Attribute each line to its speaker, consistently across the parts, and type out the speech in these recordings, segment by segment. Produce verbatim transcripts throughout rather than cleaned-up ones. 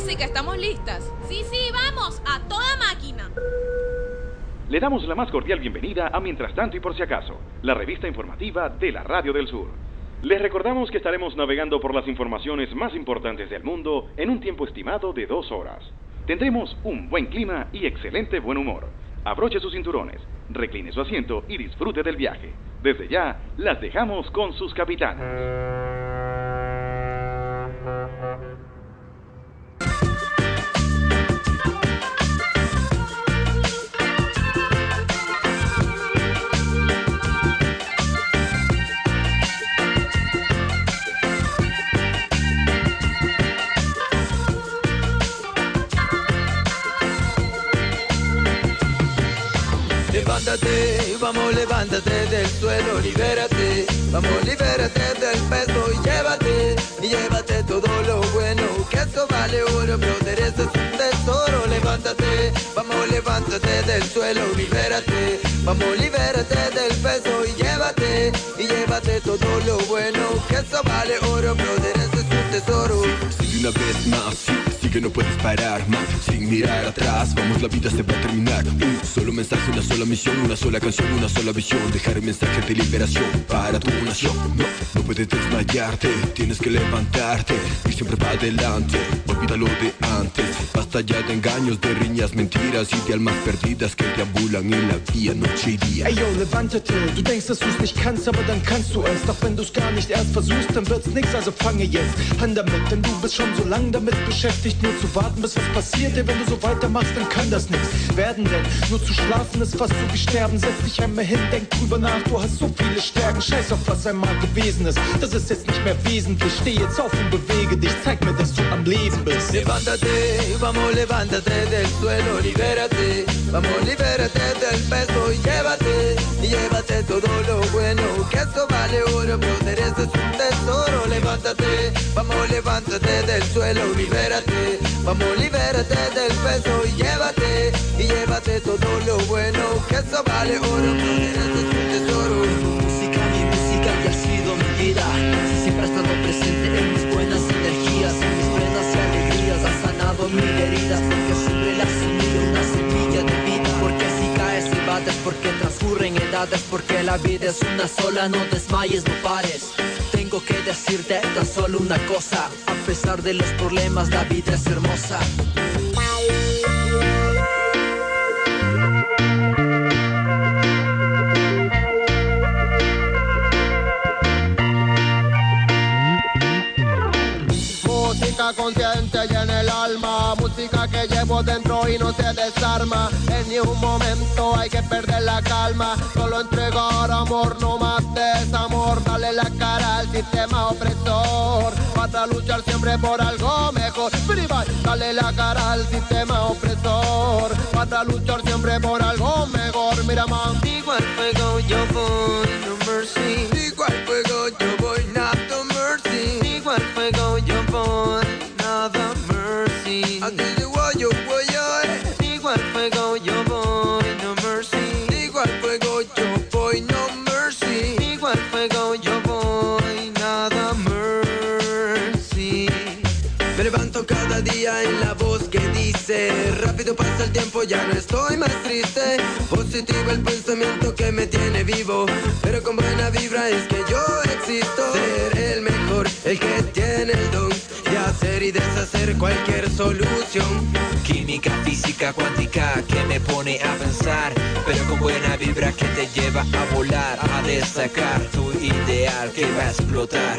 Speaker 1: Jessica, ¿estamos listas?
Speaker 2: Sí, sí, vamos, a toda máquina.
Speaker 3: Le damos la más cordial bienvenida a Mientras Tanto y Por Si Acaso, la revista informativa de la Radio del Sur. Les recordamos que estaremos navegando por las informaciones más importantes del mundo en un tiempo estimado de dos horas. Tendremos un buen clima y excelente buen humor. Abroche sus cinturones, recline su asiento y disfrute del viaje. Desde ya, las dejamos con sus capitanes.
Speaker 4: Levántate, vamos, levántate del suelo, libérate. Vamos, libérate del peso y llévate, y llévate todo lo bueno, que esto vale oro, brother, esto es un tesoro. Levántate, vamos, levántate del suelo, libérate. Vamos, libérate del peso y llévate, y llévate todo lo bueno, que esto vale oro, brother, esto es un tesoro.
Speaker 5: Sigue una vez más, sí, sí que no puedes parar más, sin mirar atrás, vamos, la vida se va a terminar. Un solo mensaje, una sola misión, una sola canción, una sola visión, dejar el mensaje de liberación para tu nación. No, no puedes desmayarte, tienes que levantarte y siempre para adelante, olvida lo de antes. Basta ya de engaños, de riñas, mentiras y de almas perdidas que deambulan en la vía noche y día.
Speaker 6: Ey yo, levántate, du denkst, dass du's nicht kannst, aber dann kannst du es. Doch wenn du's gar nicht erst versuchst, dann wird's nix, also fange jetzt an damit. Denn du bist schon so lang damit beschäftigt, nur zu warten, bis was passiert. Denn wenn du so weitermachst, dann kann das nichts werden, denn nur zu schlafen ist fast so wie sterben. Setz dich einmal hin, denk drüber nach, du hast so viele Stärken. Scheiß auf was einmal gewesen ist, das ist jetzt nicht mehr wesentlich. Steh jetzt auf und bewege dich, zeig mir, dass du am Leben bist.
Speaker 4: Levántate, vamos, levántate del suelo, libérate. Vamos, libérate del peso y llévate, y llévate todo lo bueno, que esto vale oro, brother, esto es un tesoro. Levántate, vamos, levántate del suelo, libérate. Vamos, libérate del peso y llévate, y llévate todo lo bueno, que esto vale oro, brother, esto es un tesoro.
Speaker 7: Música, mi música ya ha sido mi vida, siempre ha estado presente en mis buenas energías, en mis penas y alegrías, ha sanado mil heridas, porque siempre le ha sumido una semilla de vida. Porque si caes y bates, porque transcurren edades, porque la vida es una sola, no desmayes, no pares. Tengo que decirte tan solo una cosa, a pesar de los problemas la vida es hermosa.
Speaker 8: Música consciente y en el alma, música que llevo dentro y no se desarma. En ni un momento hay que perder la calma, solo entregar amor, no más desamor. Dale la cara al sistema opresor, para luchar siempre por algo mejor. Dale la cara al sistema opresor, para luchar siempre por algo mejor. Mira man,
Speaker 4: digo al fuego yo voy, no mercy. Digo al fuego yo voy, no mercy. Digo al fuego yo voy, nada mercy. I tell you what yo voy a. Digo al fuego yo voy, no mercy. Digo al fuego yo voy, no mercy. Digo al fuego yo voy, nada mercy. Me levanto cada día en la voz que dice, rápido pasa el tiempo, ya no estoy más triste. Positivo el pensamiento que me tiene vivo, pero con buena vibra es que yo existo. Ser el mejor, el que tiene el don de hacer y deshacer cualquier solución. Química, física, cuántica que me pone a pensar, pero con buena vibra que te lleva a volar, a destacar tu ideal que va a explotar.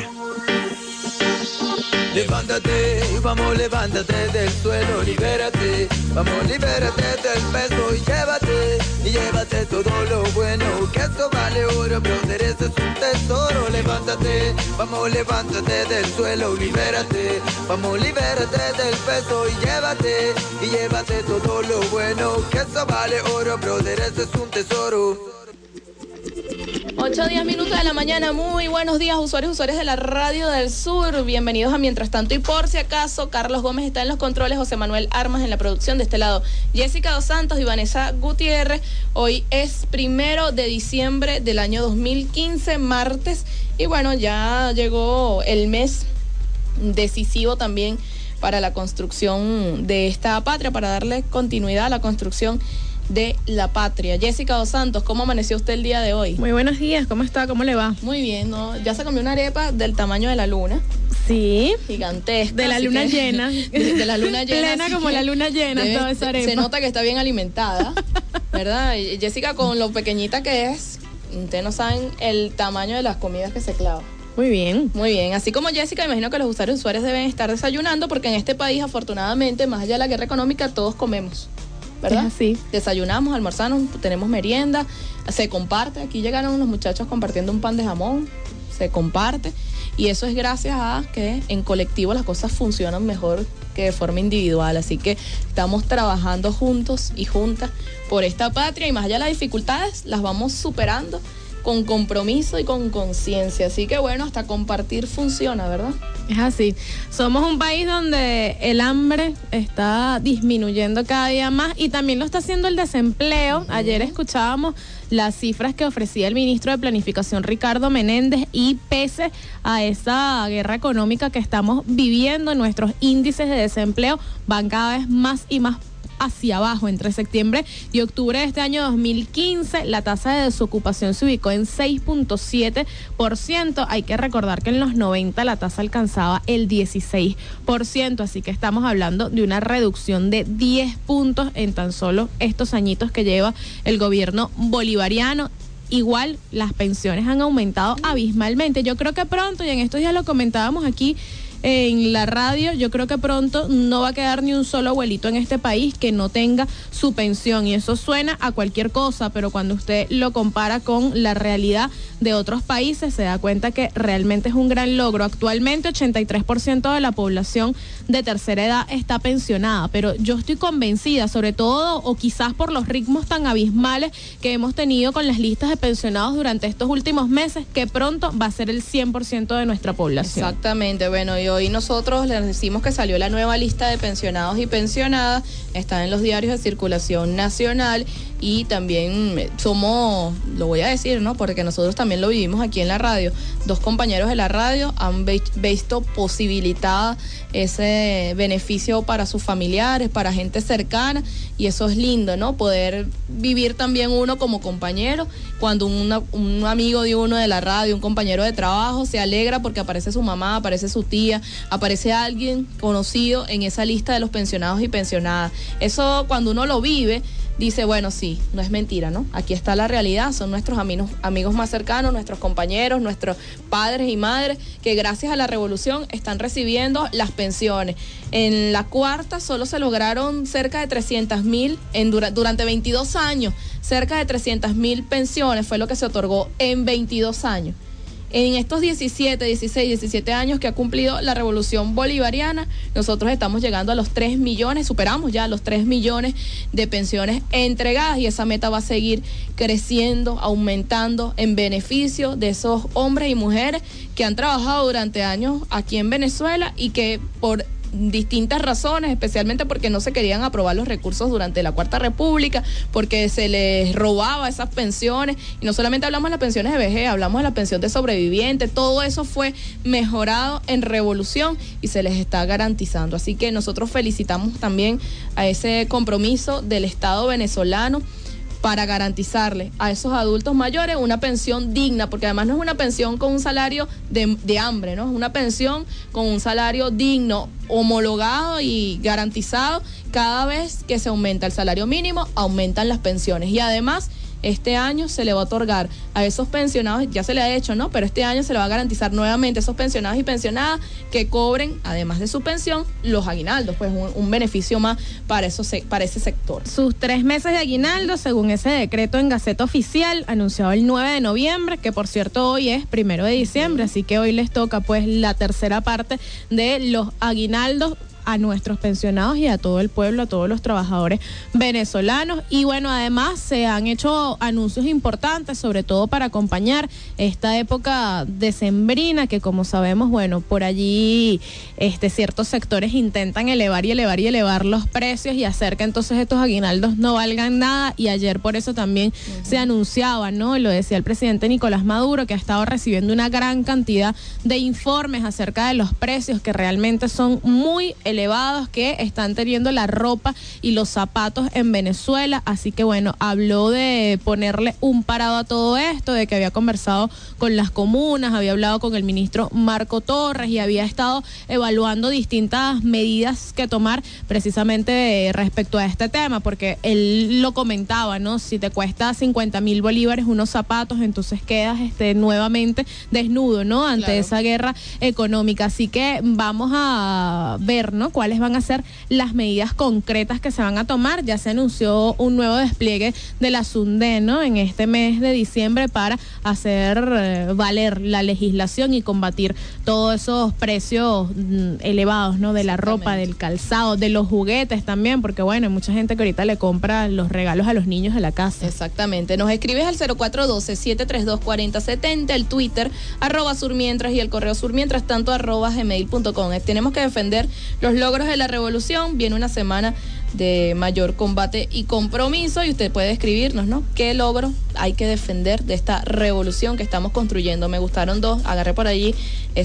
Speaker 4: Levántate, vamos, levántate del suelo, libérate. Vamos, libérate del peso y llévate, y llévate todo lo bueno, que esto vale oro, brother, esto es un tesoro. Levántate, vamos, levántate del suelo, libérate. Vamos, libérate del peso y llévate, y llévate todo lo bueno, que esto vale oro, brother, esto es un tesoro.
Speaker 1: ocho, diez minutos de la mañana, muy buenos días usuarios y usuarias de la Radio del Sur, bienvenidos a Mientras Tanto y Por Si Acaso. Carlos Gómez está en los controles, José Manuel Armas en la producción, de este lado Jessica Dos Santos y Vanessa Gutiérrez. Hoy es primero de diciembre del año dos mil quince, martes, y bueno, ya llegó el mes decisivo también para la construcción de esta patria, para darle continuidad a la construcción de la patria. Jessica Dos Santos, ¿cómo amaneció usted el día de hoy?
Speaker 9: Muy buenos días, ¿cómo está? ¿Cómo le va?
Speaker 1: Muy bien, ¿no? Ya se comió una arepa del tamaño de la luna.
Speaker 9: Sí.
Speaker 1: Gigantesca.
Speaker 9: De la luna
Speaker 1: que,
Speaker 9: llena.
Speaker 1: De, de la luna llena.
Speaker 9: Plena como la luna llena,
Speaker 1: debe,
Speaker 9: toda esa arepa.
Speaker 1: Se nota que está bien alimentada, ¿verdad? Y Jessica, con lo pequeñita que es, ustedes no saben el tamaño de las comidas que se clava.
Speaker 9: Muy bien.
Speaker 1: Muy bien. Así como Jessica, imagino que los usuarios y usuarias deben estar desayunando, porque en este país, afortunadamente, más allá de la guerra económica, todos comemos, ¿verdad?
Speaker 9: Es así.
Speaker 1: Desayunamos, almorzamos, tenemos merienda, se comparte. Aquí llegaron los muchachos compartiendo un pan de jamón, se comparte. Y eso es gracias a que en colectivo las cosas funcionan mejor que de forma individual. Así que estamos trabajando juntos y juntas por esta patria, y más allá de las dificultades, las vamos superando con compromiso y con conciencia. Así que bueno, hasta compartir funciona, ¿verdad?
Speaker 9: Es así. Somos un país donde el hambre está disminuyendo cada día más, y también lo está haciendo el desempleo. Uh-huh. Ayer escuchábamos las cifras que ofrecía el ministro de Planificación, Ricardo Menéndez, y pese a esa guerra económica que estamos viviendo, nuestros índices de desempleo van cada vez más y más hacia abajo. Entre septiembre y octubre de este año dos mil quince, la tasa de desocupación se ubicó en seis punto siete por ciento. Hay que recordar que en los noventa la tasa alcanzaba el dieciséis por ciento, así que estamos hablando de una reducción de diez puntos en tan solo estos añitos que lleva el gobierno bolivariano. Igual las pensiones han aumentado abismalmente. Yo creo que pronto, y en estos días lo comentábamos aquí en la radio, yo creo que pronto no va a quedar ni un solo abuelito en este país que no tenga su pensión, y eso suena a cualquier cosa, pero cuando usted lo compara con la realidad de otros países, se da cuenta que realmente es un gran logro. Actualmente ochenta y tres por ciento de la población de tercera edad está pensionada, pero yo estoy convencida, sobre todo, o quizás por los ritmos tan abismales que hemos tenido con las listas de pensionados durante estos últimos meses, que pronto va a ser el cien por ciento de nuestra población.
Speaker 1: Exactamente. Bueno, yo hoy nosotros les decimos que salió la nueva lista de pensionados y pensionadas, está en los diarios de circulación nacional, y también somos, lo voy a decir, ¿no?, porque nosotros también lo vivimos aquí en la radio, dos compañeros de la radio han visto posibilitada ese beneficio para sus familiares, para gente cercana, y eso es lindo, ¿no?, poder vivir también uno como compañero, cuando una, un amigo de uno de la radio, un compañero de trabajo, se alegra porque aparece su mamá, aparece su tía, aparece alguien conocido en esa lista de los pensionados y pensionadas. Eso, cuando uno lo vive, dice, bueno, sí, no es mentira, ¿no? Aquí está la realidad, son nuestros amigos, amigos más cercanos, nuestros compañeros, nuestros padres y madres, que gracias a la revolución están recibiendo las pensiones. En la cuarta solo se lograron cerca de trescientas mil, en dura, durante veintidós años, cerca de trescientas mil pensiones fue lo que se otorgó en veintidós años. En estos diecisiete, dieciséis, diecisiete años que ha cumplido la revolución bolivariana, nosotros estamos llegando a los tres millones, superamos ya los tres millones de pensiones entregadas, y esa meta va a seguir creciendo, aumentando en beneficio de esos hombres y mujeres que han trabajado durante años aquí en Venezuela y que por distintas razones, especialmente porque no se querían aprobar los recursos durante la Cuarta República, porque se les robaba esas pensiones, y no solamente hablamos de las pensiones de vejez, hablamos de la pensión de sobreviviente, todo eso fue mejorado en revolución y se les está garantizando. Así que nosotros felicitamos también a ese compromiso del Estado venezolano para garantizarle a esos adultos mayores una pensión digna, porque además no es una pensión con un salario de, de hambre, ¿no? Es una pensión con un salario digno, homologado y garantizado. Cada vez que se aumenta el salario mínimo, aumentan las pensiones, y además este año se le va a otorgar a esos pensionados, ya se le ha hecho, ¿no?, pero este año se le va a garantizar nuevamente a esos pensionados y pensionadas que cobren, además de su pensión, los aguinaldos, pues un, un beneficio más para, eso, para ese sector.
Speaker 9: Sus tres meses de aguinaldo, según ese decreto en Gaceta Oficial, anunciado el nueve de noviembre, que por cierto hoy es primero de diciembre, así que hoy les toca pues la tercera parte de los aguinaldos a nuestros pensionados y a todo el pueblo, a todos los trabajadores venezolanos. Y bueno, además se han hecho anuncios importantes, sobre todo para acompañar esta época decembrina, que como sabemos, bueno, por allí este ciertos sectores intentan elevar y elevar y elevar los precios y hacer que entonces estos aguinaldos no valgan nada, y ayer por eso también uh-huh. se anunciaba, ¿no?, lo decía el presidente Nicolás Maduro, que ha estado recibiendo una gran cantidad de informes acerca de los precios que realmente son muy elevados elevados que están teniendo la ropa y los zapatos en Venezuela. Así que bueno, habló de ponerle un parado a todo esto, de que había conversado con las comunas, había hablado con el ministro Marco Torres y había estado evaluando distintas medidas que tomar precisamente respecto a este tema, porque él lo comentaba, ¿no? Si te cuesta cincuenta mil bolívares unos zapatos, entonces quedas este, nuevamente desnudo, ¿no? Ante claro. esa guerra económica. Así que vamos a ver, ¿no? Cuáles van a ser las medidas concretas que se van a tomar. Ya se anunció un nuevo despliegue de la SUNDE, ¿no? En este mes de diciembre para hacer eh, valer la legislación y combatir todos esos precios mm, elevados, ¿no? De la ropa, del calzado, de los juguetes también, porque bueno, hay mucha gente que ahorita le compra los regalos a los niños de la casa.
Speaker 1: Exactamente. Nos escribes al cero cuatro uno dos, siete tres dos, cuatro cero siete cero, el Twitter, arroba surmientras y el correo surmientras, tanto arroba gmail punto com. Tenemos que defender los logros de la revolución. Viene una semana de mayor combate y compromiso y usted puede escribirnos, ¿no? ¿Qué logro hay que defender de esta revolución que estamos construyendo? Me gustaron dos, agarré por allí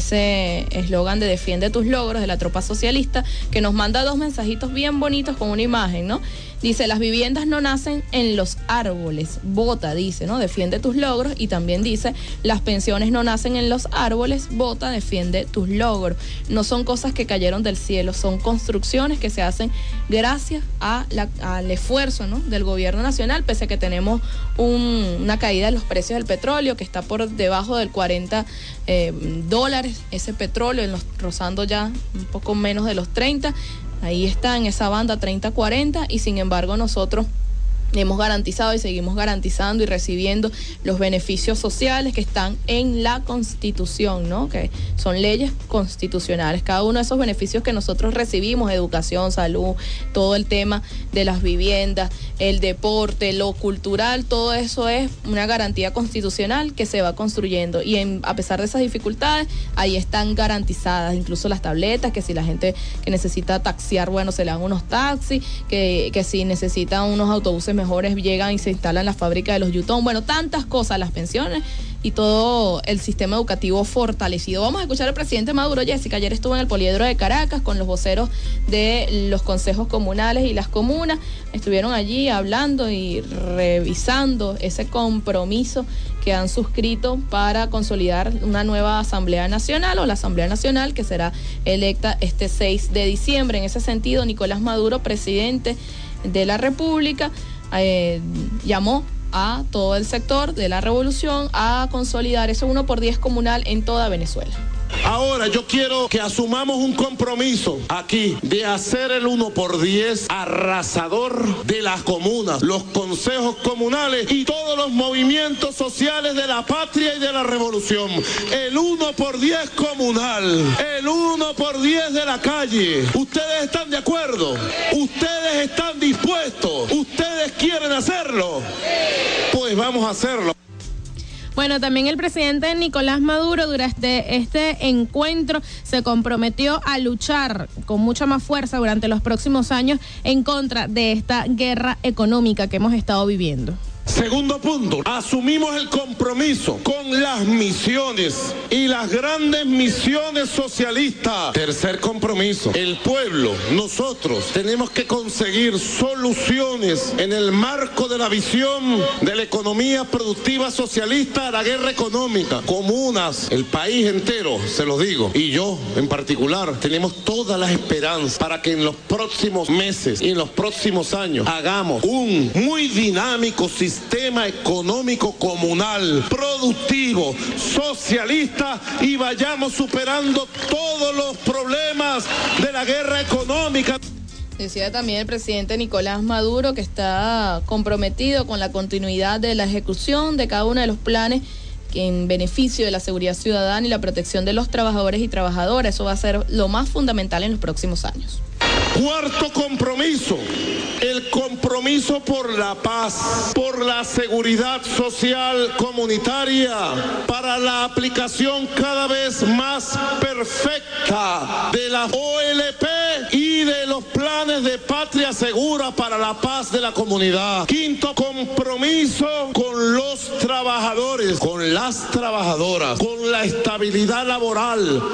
Speaker 1: ese eslogan de defiende tus logros de la tropa socialista, que nos manda dos mensajitos bien bonitos con una imagen, ¿no? Dice, las viviendas no nacen en los árboles, vota, dice, ¿no? Defiende tus logros. Y también dice, las pensiones no nacen en los árboles, vota, defiende tus logros. No son cosas que cayeron del cielo, son construcciones que se hacen gracias a la, al esfuerzo, ¿no? Del gobierno nacional, pese a que tenemos un, una caída de los precios del petróleo, que está por debajo del cuarenta eh, dólares, ese petróleo, en los, rozando ya un poco menos de los treinta. Ahí está en esa banda treinta cuarenta y sin embargo nosotros hemos garantizado y seguimos garantizando y recibiendo los beneficios sociales que están en la Constitución, ¿no? Que son leyes constitucionales. Cada uno de esos beneficios que nosotros recibimos, educación, salud, todo el tema de las viviendas, el deporte, lo cultural, todo eso es una garantía constitucional que se va construyendo. Y en, a pesar de esas dificultades, ahí están garantizadas, incluso las tabletas, que si la gente que necesita taxiar, bueno, se le dan unos taxis, que, que si necesita unos autobuses mejores llegan y se instalan en la fábrica de los Yutón, bueno, tantas cosas, las pensiones y todo el sistema educativo fortalecido. Vamos a escuchar al presidente Maduro. Jessica, ayer estuvo en el Poliedro de Caracas con los voceros de los consejos comunales y las comunas, estuvieron allí hablando y revisando ese compromiso que han suscrito para consolidar una nueva Asamblea Nacional o la Asamblea Nacional que será electa este seis de diciembre. En ese sentido, Nicolás Maduro, presidente de la República, eh, llamó a todo el sector de la revolución a consolidar ese uno por diez comunal en toda Venezuela.
Speaker 10: Ahora yo quiero que asumamos un compromiso aquí de hacer el uno por diez arrasador de las comunas, los consejos comunales y todos los movimientos sociales de la patria y de la revolución. El uno por diez comunal, el uno por diez de la calle. ¿Ustedes están de acuerdo? ¿Ustedes están dispuestos? ¿Ustedes quieren hacerlo? Pues vamos a hacerlo.
Speaker 9: Bueno, también el presidente Nicolás Maduro durante este encuentro se comprometió a luchar con mucha más fuerza durante los próximos años en contra de esta guerra económica que hemos estado viviendo.
Speaker 10: Segundo punto, asumimos el compromiso con las misiones y las grandes misiones socialistas. Tercer compromiso, el pueblo, nosotros tenemos que conseguir soluciones en el marco de la visión de la economía productiva socialista a la guerra económica. Comunas, el país entero, se lo digo, y yo en particular, tenemos todas las esperanzas para que en los próximos meses y en los próximos años hagamos un muy dinámico sistema sistema económico comunal, productivo, socialista y vayamos superando todos los problemas de la guerra económica.
Speaker 1: Decía también el presidente Nicolás Maduro que está comprometido con la continuidad de la ejecución de cada uno de los planes que en beneficio de la seguridad ciudadana y la protección de los trabajadores y trabajadoras. Eso va a ser lo más fundamental en los próximos años.
Speaker 10: Cuarto compromiso, el compromiso por la paz, por la seguridad social comunitaria, para la aplicación cada vez más perfecta de la O L P y de los planes de patria segura para la paz de la comunidad. Quinto compromiso con los trabajadores, con las trabajadoras, con la estabilidad laboral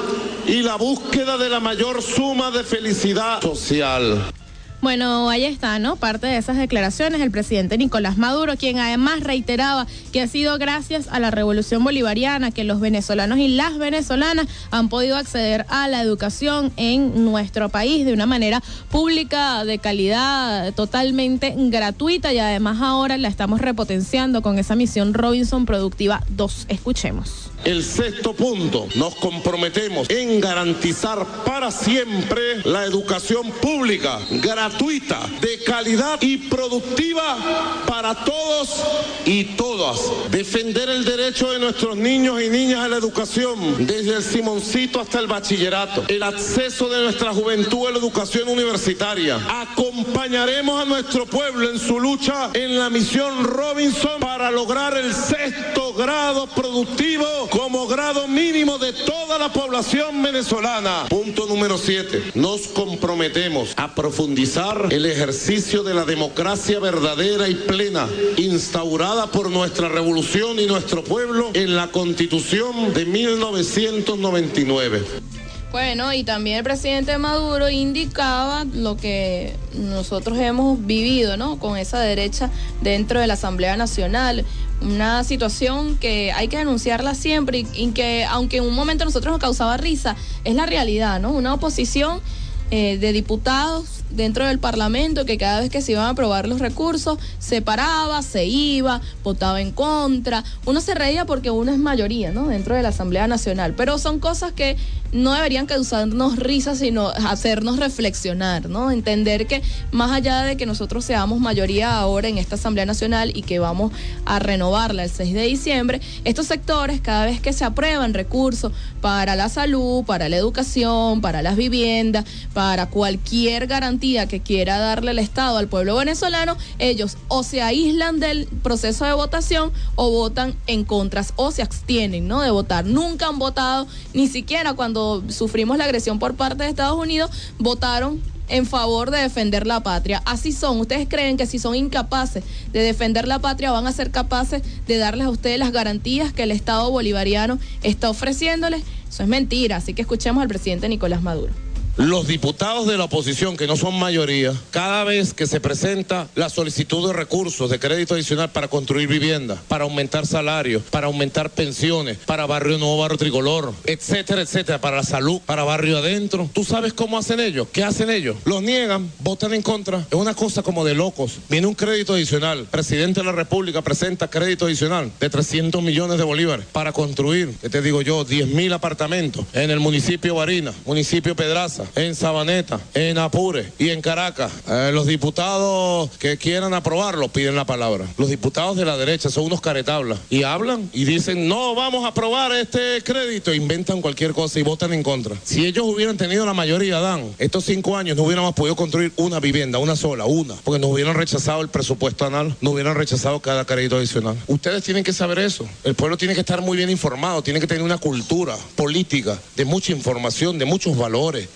Speaker 10: y la búsqueda de la mayor suma de felicidad social.
Speaker 9: Bueno, ahí está, ¿no? Parte de esas declaraciones el presidente Nicolás Maduro, quien además reiteraba que ha sido gracias a la revolución bolivariana que los venezolanos y las venezolanas han podido acceder a la educación en nuestro país de una manera pública, de calidad, totalmente gratuita, y además ahora la estamos repotenciando con esa misión Robinson Productiva dos. Escuchemos.
Speaker 10: El sexto punto, nos comprometemos en garantizar para siempre la educación pública, gratuita, de calidad y productiva para todos y todas. Defender el derecho de nuestros niños y niñas a la educación, desde el Simoncito hasta el bachillerato. El acceso de nuestra juventud a la educación universitaria. Acompañaremos a nuestro pueblo en su lucha en la misión Robinson para lograr el sexto grado productivo como grado mínimo de toda la población venezolana. Punto número siete. Nos comprometemos a profundizar el ejercicio de la democracia verdadera y plena, instaurada por nuestra revolución y nuestro pueblo en la Constitución de mil novecientos noventa y nueve.
Speaker 1: Bueno, y también el presidente Maduro indicaba lo que nosotros hemos vivido, ¿no? Con esa derecha dentro de la Asamblea Nacional. Una situación que hay que denunciarla siempre y, y que, aunque en un momento a nosotros nos causaba risa, es la realidad, ¿no? Una oposición eh, de diputados dentro del Parlamento que cada vez que se iban a aprobar los recursos se paraba, se iba, votaba en contra. Uno se reía porque uno es mayoría, ¿no? Dentro de la Asamblea Nacional, pero son cosas que no deberían causarnos risa, sino hacernos reflexionar, ¿no? Entender que más allá de que nosotros seamos mayoría ahora en esta Asamblea Nacional y que vamos a renovarla el seis de diciembre, estos sectores, cada vez que se aprueban recursos para la salud, para la educación, para las viviendas, para cualquier garantía que quiera darle el Estado al pueblo venezolano, ellos o se aíslan del proceso de votación o votan en contras o se abstienen, ¿no? De votar. Nunca han votado, ni siquiera cuando sufrimos la agresión por parte de Estados Unidos, votaron en favor de defender la patria. Así son. ¿Ustedes creen que si son incapaces de defender la patria van a ser capaces de darles a ustedes las garantías que el Estado bolivariano está ofreciéndoles? Eso es mentira. Así que escuchemos al presidente Nicolás Maduro.
Speaker 10: Los diputados de la oposición, que no son mayoría, cada vez que se presenta la solicitud de recursos de crédito adicional para construir viviendas, para aumentar salarios, para aumentar pensiones, para Barrio Nuevo, Barrio Tricolor, etcétera, etcétera, para la salud, para Barrio Adentro, ¿tú sabes cómo hacen ellos? ¿Qué hacen ellos? Los niegan, votan en contra. Es una cosa como de locos. Viene un crédito adicional. Presidente de la República presenta crédito adicional de trescientos millones de bolívares para construir, ¿qué te digo yo? diez mil apartamentos en el municipio de Barinas, municipio Pedraza, en Sabaneta, en Apure y en Caracas. Eh, los diputados que quieran aprobarlo piden la palabra. Los diputados de la derecha son unos caretablas y hablan y dicen no vamos a aprobar este crédito, inventan cualquier cosa y votan en contra. Si ellos hubieran tenido la mayoría, Dan, estos cinco años no hubiéramos podido construir una vivienda, una sola, una, porque nos hubieran rechazado el presupuesto anual, nos hubieran rechazado cada crédito adicional. Ustedes tienen que saber eso. El pueblo tiene que estar muy bien informado, tiene que tener una cultura política de mucha información, de muchos valores.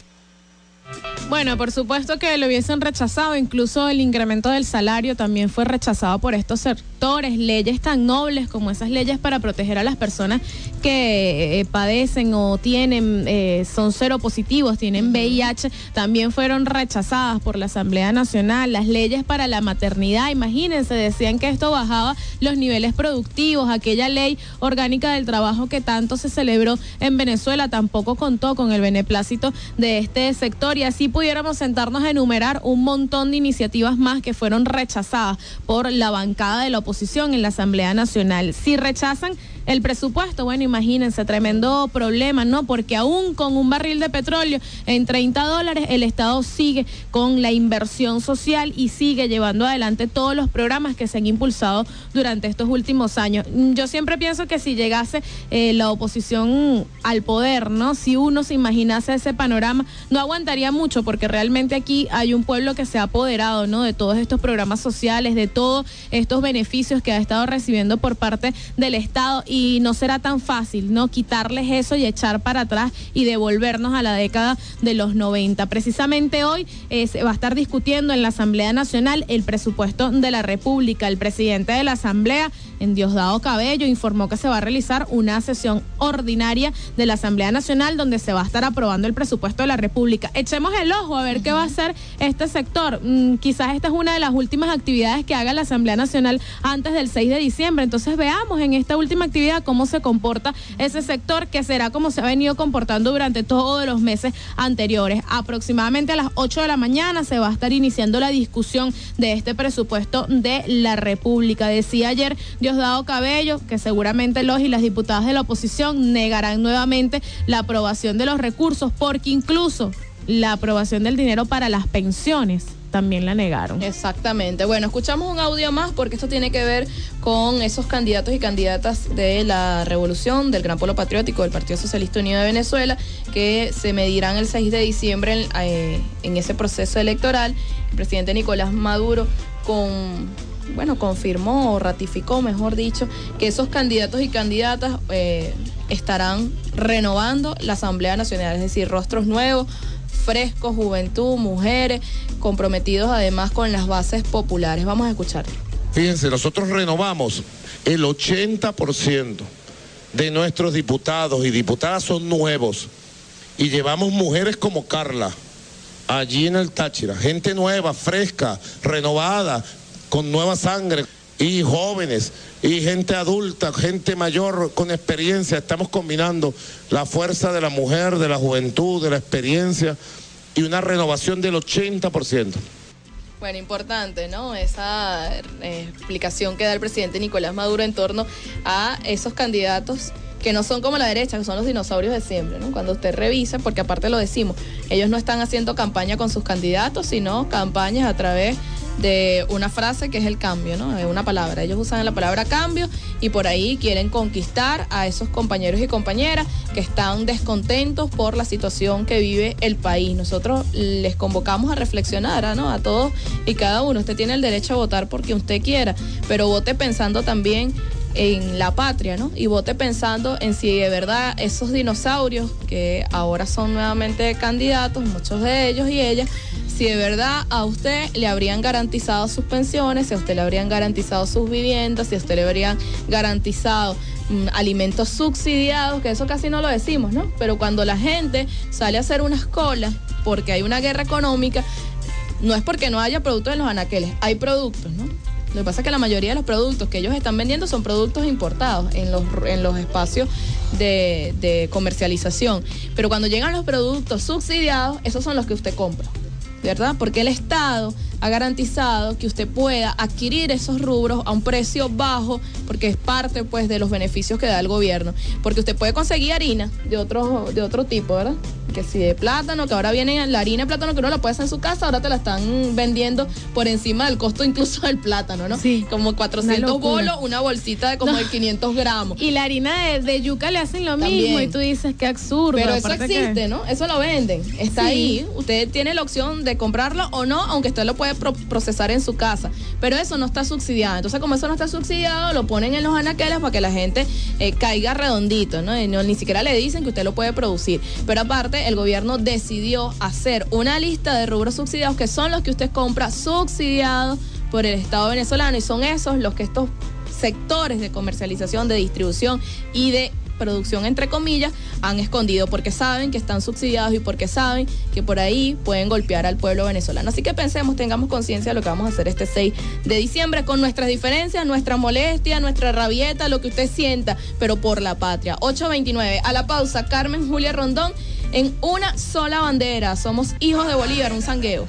Speaker 9: Bueno, por supuesto que lo hubiesen rechazado, incluso el incremento del salario también fue rechazado por estos sectores, leyes tan nobles como esas leyes para proteger a las personas que eh, padecen o tienen, eh, son seropositivos, tienen V I H, también fueron rechazadas por la Asamblea Nacional. Las leyes para la maternidad, imagínense, decían que esto bajaba los niveles productivos. Aquella ley orgánica del trabajo que tanto se celebró en Venezuela tampoco contó con el beneplácito de este sector, y así pudiéramos sentarnos a enumerar un montón de iniciativas más que fueron rechazadas por la bancada de la oposición en la Asamblea Nacional. Si rechazan el presupuesto, bueno, imagínense, tremendo problema, ¿no? Porque aún con un barril de petróleo en treinta dólares, el Estado sigue con la inversión social y sigue llevando adelante todos los programas que se han impulsado durante estos últimos años. Yo siempre pienso que si llegase eh, la oposición al poder, ¿no? Si uno se imaginase ese panorama, no aguantaría mucho, porque realmente aquí hay un pueblo que se ha apoderado, ¿no? De todos estos programas sociales, de todos estos beneficios que ha estado recibiendo por parte del Estado, y Y no será tan fácil, ¿no? Quitarles eso y echar para atrás y devolvernos a la década de los noventa. Precisamente hoy eh, se va a estar discutiendo en la Asamblea Nacional el presupuesto de la República. El presidente de la Asamblea en Diosdado Cabello, informó que se va a realizar una sesión ordinaria de la Asamblea Nacional donde se va a estar aprobando el presupuesto de la República. Echemos el ojo a ver uh-huh. qué va a hacer este sector. Mm, quizás esta es una de las últimas actividades que haga la Asamblea Nacional antes del seis de diciembre. Entonces veamos en esta última actividad cómo se comporta ese sector, que será como se ha venido comportando durante todos los meses anteriores. Aproximadamente a las ocho de la mañana se va a estar iniciando la discusión de este presupuesto de la República. Decía ayer Diosdado Cabello que seguramente los y las diputadas de la oposición negarán nuevamente la aprobación de los recursos, porque incluso la aprobación del dinero para las pensiones también la negaron.
Speaker 1: Exactamente. Bueno, escuchamos un audio más porque esto tiene que ver con esos candidatos y candidatas de la Revolución, del Gran Polo Patriótico, del Partido Socialista Unido de Venezuela, que se medirán el seis de diciembre en, eh, en ese proceso electoral. El presidente Nicolás Maduro con... bueno, confirmó o ratificó, mejor dicho, que esos candidatos y candidatas eh, estarán renovando la Asamblea Nacional, es decir, rostros nuevos, frescos, juventud, mujeres, comprometidos además con las bases populares. Vamos a escuchar.
Speaker 10: Fíjense, nosotros renovamos el ochenta por ciento de nuestros diputados y diputadas son nuevos y llevamos mujeres como Carla allí en el Táchira, gente nueva, fresca, renovada, con nueva sangre, y jóvenes, y gente adulta, gente mayor con experiencia. Estamos combinando la fuerza de la mujer, de la juventud, de la experiencia, y una renovación del ochenta por ciento.
Speaker 1: Bueno, importante, ¿no? Esa eh, explicación que da el presidente Nicolás Maduro en torno a esos candidatos que no son como la derecha, que son los dinosaurios de siempre, ¿no? Cuando usted revisa, porque aparte lo decimos, ellos no están haciendo campaña con sus candidatos, sino campañas a través de una frase que es el cambio, ¿no? De una palabra. Ellos usan la palabra cambio y por ahí quieren conquistar a esos compañeros y compañeras que están descontentos por la situación que vive el país. Nosotros les convocamos a reflexionar, ¿no? A todos y cada uno. Usted tiene el derecho a votar porque usted quiera, pero vote pensando también en la patria, ¿no? Y vote pensando en si de verdad esos dinosaurios que ahora son nuevamente candidatos, muchos de ellos y ellas, si de verdad a usted le habrían garantizado sus pensiones, si a usted le habrían garantizado sus viviendas, si a usted le habrían garantizado mmm, alimentos subsidiados, que eso casi no lo decimos, ¿no? Pero cuando la gente sale a hacer unas colas porque hay una guerra económica, no es porque no haya productos en los anaqueles, hay productos, ¿no? Lo que pasa es que la mayoría de los productos que ellos están vendiendo son productos importados en los, en los espacios de, de comercialización. Pero cuando llegan los productos subsidiados, esos son los que usted compra, ¿verdad? Porque el Estado ha garantizado que usted pueda adquirir esos rubros a un precio bajo, porque es parte, pues, de los beneficios que da el gobierno. Porque usted puede conseguir harina de otro, de otro tipo, ¿verdad? Que si de plátano, que ahora viene la harina de plátano que uno la puede hacer en su casa, ahora te la están vendiendo por encima del costo incluso del plátano, ¿no?
Speaker 9: Sí.
Speaker 1: Como cuatrocientos bolos, una bolsita de como no. de quinientos gramos.
Speaker 9: Y la harina de, de yuca le hacen lo También. mismo y tú dices que absurdo.
Speaker 1: Pero eso existe, que... ¿no? Eso lo venden. Está sí. ahí. Usted tiene la opción de comprarlo o no, aunque usted lo puede pro- procesar en su casa. Pero eso no está subsidiado. Entonces, como eso no está subsidiado, lo ponen en los anaqueles para que la gente eh, caiga redondito, ¿no? Y no, ni siquiera le dicen que usted lo puede producir. Pero aparte, el gobierno decidió hacer una lista de rubros subsidiados que son los que usted compra subsidiados por el Estado venezolano, y son esos los que estos sectores de comercialización, de distribución y de producción, entre comillas, han escondido porque saben que están subsidiados y porque saben que por ahí pueden golpear al pueblo venezolano. Así que pensemos, tengamos conciencia de lo que vamos a hacer este seis de diciembre, con nuestras diferencias, nuestra molestia, nuestra rabieta, lo que usted sienta, pero por la patria. ocho veintinueve, a la pausa, Carmen Julia Rondón en Una Sola Bandera. Somos hijos de Bolívar, un sangueo.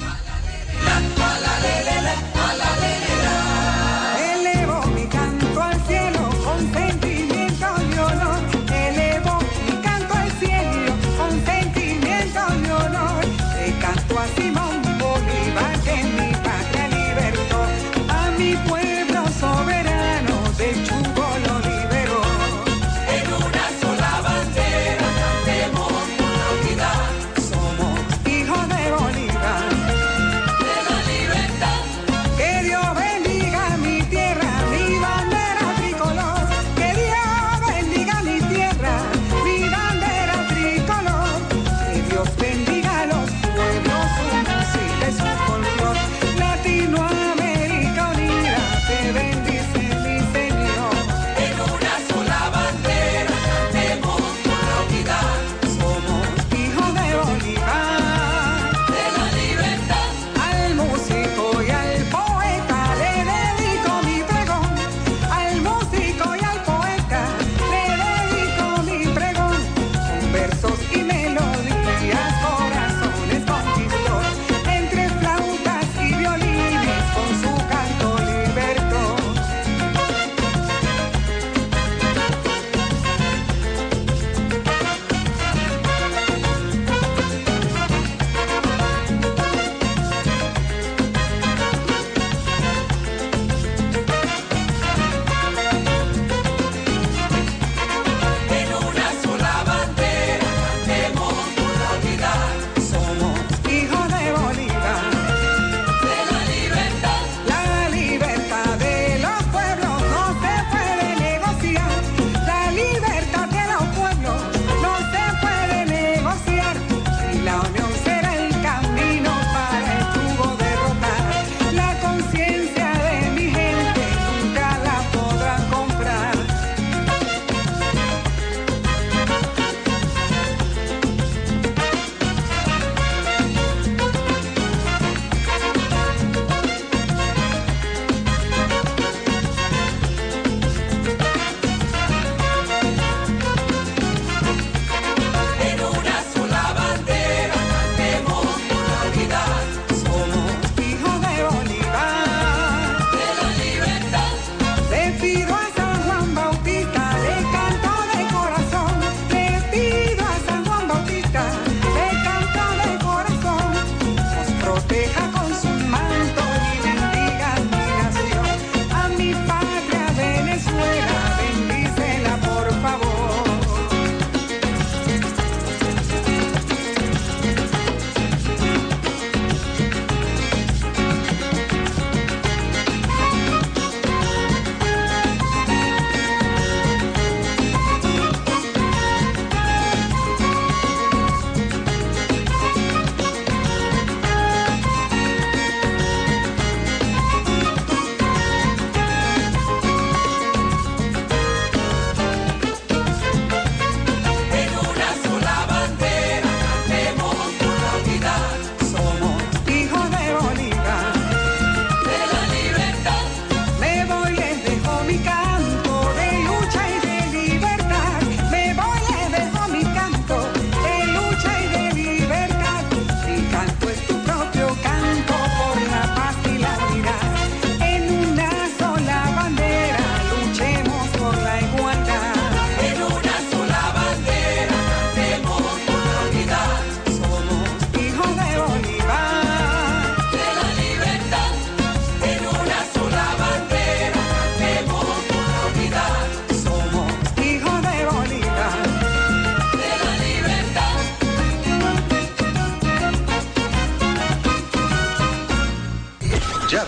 Speaker 11: Elevo mi canto al cielo con sentimiento y honor. Elevo mi canto al cielo con sentimiento y honor. Le canto a Simón Bolívar que mi patria libertó. A mi pueblo soberano del yugo lo liberó. En una sola bandera cantemos por la unidad. Somos hijos de Bolívar. Que Dios bendiga.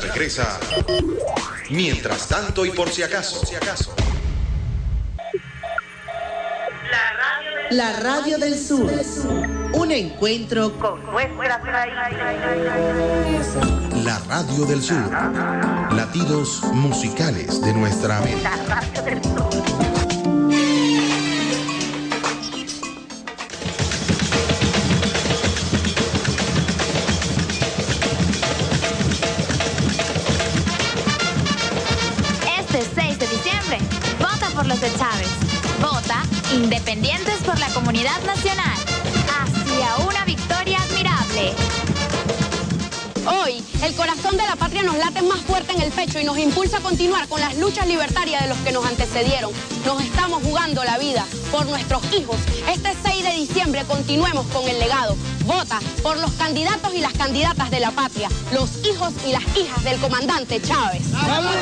Speaker 12: regresa. Mientras tanto y por si acaso.
Speaker 13: La Radio del Sur. Un encuentro con nuestra raíz.
Speaker 12: La Radio del Sur. Latidos musicales de nuestra América.
Speaker 13: La Radio del Sur.
Speaker 14: Este seis de diciembre, vota por los de Chávez. Vota Independientes por la Comunidad Nacional. Hacia una victoria admirable.
Speaker 15: Hoy, el corazón de la patria nos late más fuerte en el pecho y nos impulsa a continuar con las luchas libertarias de los que nos antecedieron. Nos estamos jugando la vida por nuestros hijos. Este seis de diciembre continuemos con el legado. Vota por los candidatos y las candidatas de la patria, los hijos y las hijas del comandante Chávez. ¡Vamos,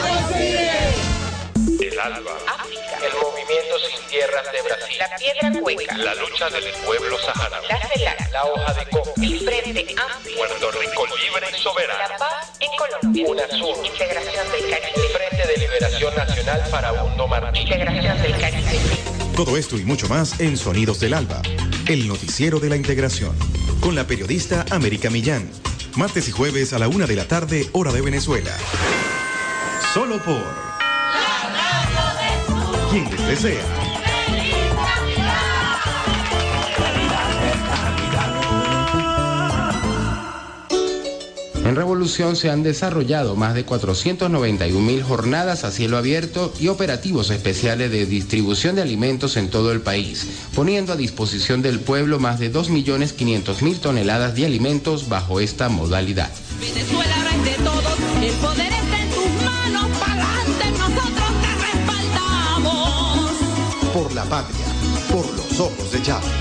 Speaker 16: El ALBA, África, el movimiento sin tierras de Brasil, la piedra cueca, la lucha del pueblo saharaui, la CELAC, la hoja de coco, el Frente Amplio, Puerto Rico libre y soberano, la paz en Colombia, UNASUR, integración del Caribe, Frente de Liberación Nacional Farabundo Martí, integración del Caribe.
Speaker 12: Todo esto y mucho más en Sonidos del Alba, el noticiero de la integración, con la periodista América Millán, martes y jueves a la una de la tarde, hora de Venezuela. Solo por quien les desea
Speaker 11: ¡Feliz Navidad!
Speaker 17: En Revolución se han desarrollado más de cuatrocientas noventa y un mil jornadas a cielo abierto y operativos especiales de distribución de alimentos en todo el país, poniendo a disposición del pueblo más de dos millones quinientas mil toneladas de alimentos bajo esta modalidad.
Speaker 11: Venezuela es de todos, el poder está en tus manos, pa'lante, nosotros te respaldamos.
Speaker 12: Por la patria, por los ojos de Chávez.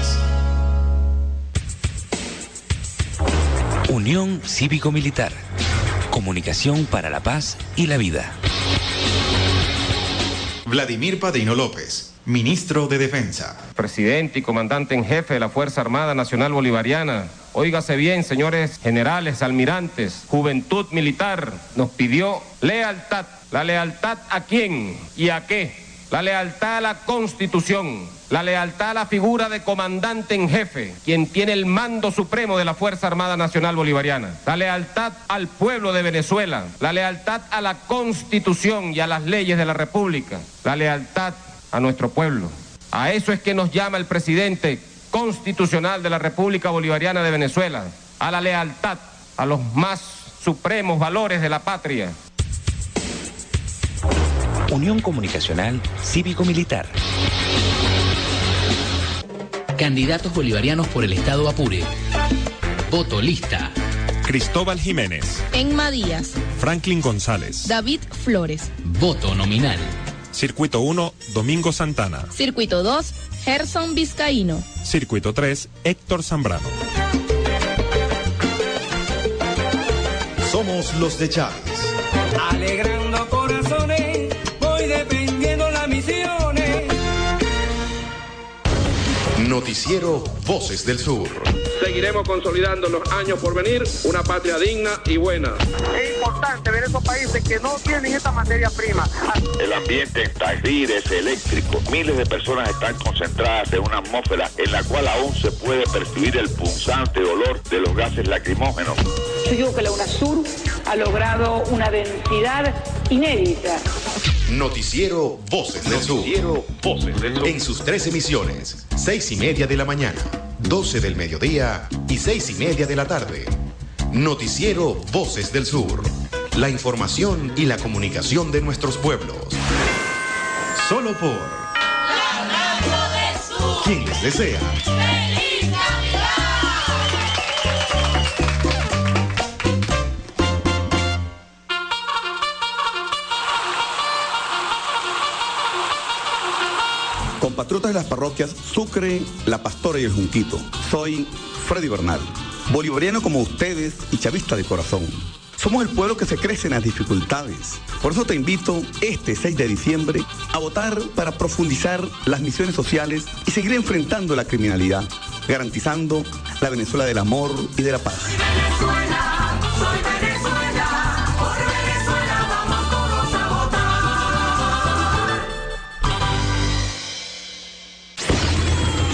Speaker 18: Unión Cívico-Militar. Comunicación para la paz y la vida.
Speaker 12: Vladimir Padrino López, ministro de Defensa.
Speaker 19: Presidente y comandante en jefe de la Fuerza Armada Nacional Bolivariana. Óigase bien, señores generales, almirantes, juventud militar, nos pidió lealtad. ¿La lealtad a quién y a qué? La lealtad a la Constitución, la lealtad a la figura de comandante en jefe, quien tiene el mando supremo de la Fuerza Armada Nacional Bolivariana, la lealtad al pueblo de Venezuela, la lealtad a la Constitución y a las leyes de la República, la lealtad a nuestro pueblo. A eso es que nos llama el presidente constitucional de la República Bolivariana de Venezuela, a la lealtad, a los más supremos valores de la patria.
Speaker 18: Unión Comunicacional Cívico-Militar.
Speaker 20: Candidatos bolivarianos por el Estado Apure. Voto lista.
Speaker 21: Cristóbal Jiménez.
Speaker 9: Enma Díaz.
Speaker 21: Franklin González.
Speaker 9: David Flores.
Speaker 20: Voto nominal.
Speaker 21: Circuito uno, Domingo Santana.
Speaker 9: Circuito dos, Gerson Vizcaíno.
Speaker 21: Circuito tres, Héctor Zambrano.
Speaker 12: Somos los de Chávez.
Speaker 11: Alegrando corazones, voy defendiendo las misiones.
Speaker 12: Noticiero Voces del Sur.
Speaker 22: Seguiremos consolidando en los años por venir una patria digna y buena.
Speaker 23: Es importante ver esos países que no tienen esta materia prima.
Speaker 24: El ambiente en Tahrir es eléctrico. Miles de personas están concentradas en una atmósfera en la cual aún se puede percibir el punzante olor de los gases lacrimógenos.
Speaker 25: Yo digo que la UNASUR ha logrado una densidad inédita.
Speaker 12: Noticiero Voces del Sur.
Speaker 3: Noticiero Voces del Sur.
Speaker 12: En sus tres emisiones, seis y media de la mañana, doce del mediodía y seis y media de la tarde. Noticiero Voces del Sur. La información y la comunicación de nuestros pueblos. Solo por
Speaker 11: La Radio del Sur.
Speaker 12: quien les desea
Speaker 11: ¡Feliz Navidad!
Speaker 26: Compatriotas de las parroquias Sucre, La Pastora y El Junquito. Soy Freddy Bernal, bolivariano como ustedes y chavista de corazón. Somos el pueblo que se crece en las dificultades. Por eso te invito este seis de diciembre a votar para profundizar las misiones sociales y seguir enfrentando la criminalidad, garantizando la Venezuela del amor y de la paz.
Speaker 11: Venezuela, soy Venezuela, por Venezuela.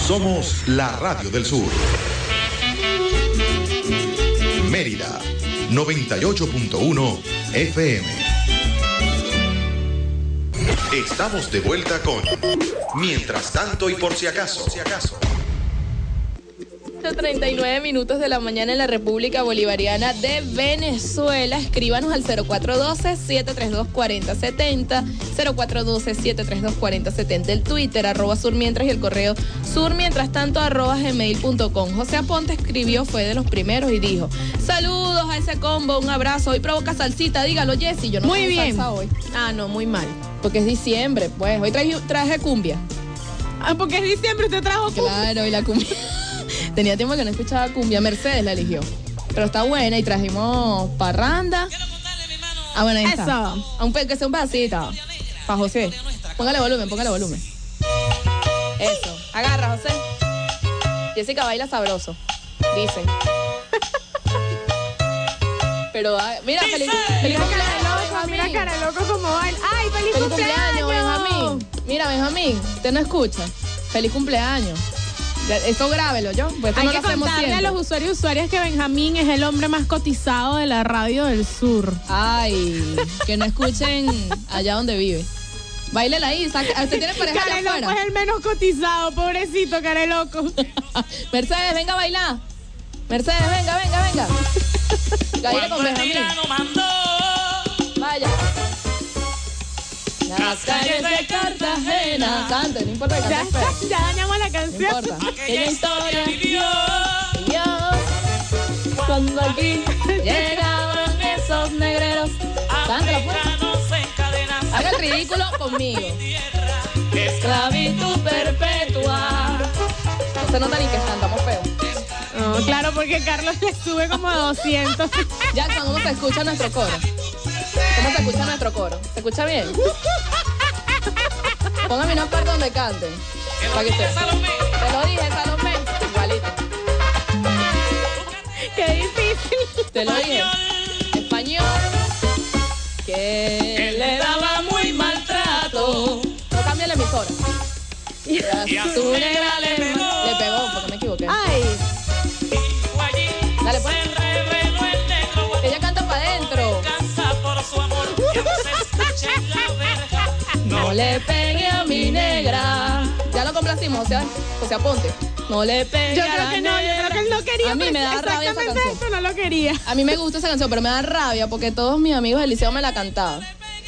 Speaker 12: Somos la Radio del Sur. Mérida, noventa y ocho punto uno F M. Estamos de vuelta con Mientras tanto y por si acaso.
Speaker 1: treinta y nueve minutos de la mañana en la República Bolivariana de Venezuela. Escríbanos al cero cuatro uno dos, siete tres dos, cuatro cero siete cero, cero cuatro uno dos, siete tres dos, cuatro cero siete cero, el Twitter, arroba surmientras, y el correo surmientras tanto, arroba gmail punto com. José Aponte escribió, fue de los primeros, y dijo: saludos a ese combo, un abrazo. Hoy provoca salsita, dígalo, Jessy. Yo no
Speaker 9: muy
Speaker 1: tengo
Speaker 9: bien.
Speaker 1: salsa hoy.
Speaker 9: Ah, no, muy mal.
Speaker 1: Porque es diciembre, pues. Hoy traje, traje cumbia.
Speaker 9: Ah, porque es diciembre, usted trajo cumbia.
Speaker 1: Claro, y la cumbia. Tenía tiempo que no escuchaba cumbia. Mercedes la eligió. Pero está buena, y trajimos parranda. Ah, bueno, ahí
Speaker 9: Eso.
Speaker 1: está. A un pe- que sea un pedacito. Para José. Póngale volumen, póngale volumen. Eso. Agarra, José. Jessica baila sabroso. Dicen. Pero, ah, mira, feliz, feliz
Speaker 9: Mira cara
Speaker 1: cumpleaños,
Speaker 9: loco,
Speaker 1: Benjamín.
Speaker 9: mira cara loco como baila. ¡Ay, feliz,
Speaker 1: Feliz
Speaker 9: cumpleaños!
Speaker 1: cumpleaños, Benjamín. Mira, Benjamín, usted no escucha. Feliz cumpleaños. Ya, esto grábelo, yo. Pues esto
Speaker 9: Hay
Speaker 1: no
Speaker 9: que
Speaker 1: lo hacemos
Speaker 9: contarle a
Speaker 1: siempre.
Speaker 9: los usuarios y usuarias que Benjamín es el hombre más cotizado de la radio del sur.
Speaker 1: Ay, que no escuchen allá donde vive. Báilela ahí, saca, usted tiene pareja allá
Speaker 9: Careloco
Speaker 1: afuera.
Speaker 9: es el menos cotizado, pobrecito, Careloco.
Speaker 1: Mercedes, venga a bailar. Mercedes, venga, venga, venga. Baile con Benjamín. Vaya. Las calles de Cartagena. Cante, no importa que
Speaker 9: Ya,
Speaker 1: cante feo.
Speaker 9: ya dañamos la
Speaker 1: No
Speaker 9: canción.
Speaker 1: importa. Aquella historia vivió. Vivió. Cuando aquí llegaban esos negreros. Cántala, pues. Haga el ridículo conmigo. Esclavitud perpetua. No se nota ni que cantamos feo.
Speaker 9: No, claro, porque Carlos le sube como a doscientos.
Speaker 1: Jackson, ¿cómo se escucha nuestro coro? ¿Cómo se escucha nuestro coro? ¿Se escucha bien? Póngame una parte donde canten. Para que usted- Te lo dije, Salomé. Igualito.
Speaker 9: Qué difícil.
Speaker 1: Te lo dije. Español. Que le daba muy maltrato. No cambia la emisora. Y a su negra le pegó. Le pegó, porque me equivoqué.
Speaker 9: Ay.
Speaker 1: Dale, pues. Ella canta para adentro. No le pegue a mi negra. Ya lo complacimos, o sea, José Aponte. No le pegue
Speaker 9: Yo
Speaker 1: a
Speaker 9: creo
Speaker 1: la
Speaker 9: que no, yo
Speaker 1: negra.
Speaker 9: creo que él no quería.
Speaker 1: A mí me da rabia esa
Speaker 9: exactamente
Speaker 1: canción.
Speaker 9: eso, no lo quería.
Speaker 1: A mí me gusta esa canción, pero me da rabia porque todos mis amigos del liceo me la cantaban.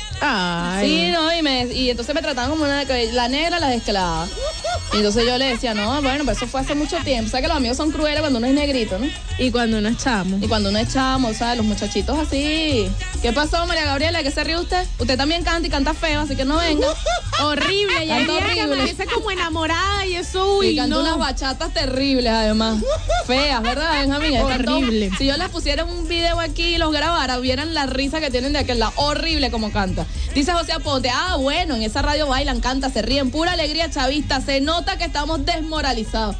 Speaker 9: Ay.
Speaker 1: Sí, no, y, me, y entonces me trataban como una, la negra, la esclava. Y entonces yo le decía, no, bueno, pero eso fue hace mucho tiempo. O sea que los amigos son crueles cuando uno es negrito, ¿no?
Speaker 9: Y cuando uno es chamo.
Speaker 1: Y cuando uno es chamo, o sea, los muchachitos así. ¿Qué pasó, María Gabriela? ¿Qué se ríe usted? Usted también canta y canta feo, así que no venga.
Speaker 9: Horrible, y hay
Speaker 1: Canta
Speaker 9: días que
Speaker 1: horrible.
Speaker 9: amanece como enamorada y eso, uy,
Speaker 1: Y canta
Speaker 9: no.
Speaker 1: unas bachatas terribles, además. Feas, ¿verdad, Benjamín? Ahí están todos-
Speaker 9: Horrible.
Speaker 1: Si yo les pusiera un video aquí y los grabara, vieran la risa que tienen de aquel lado. Horrible como canta. Dice José Aponte, ah, bueno, en esa radio bailan, cantan, se ríen, pura alegría chavista. Se nota que estamos desmoralizados.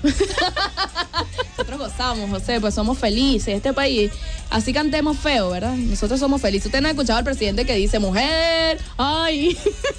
Speaker 1: Nosotros gozamos, José, pues somos felices. Este país, así cantemos feo, ¿verdad? Nosotros somos felices. Usted no ha escuchado al presidente que dice, mujer,
Speaker 9: ay.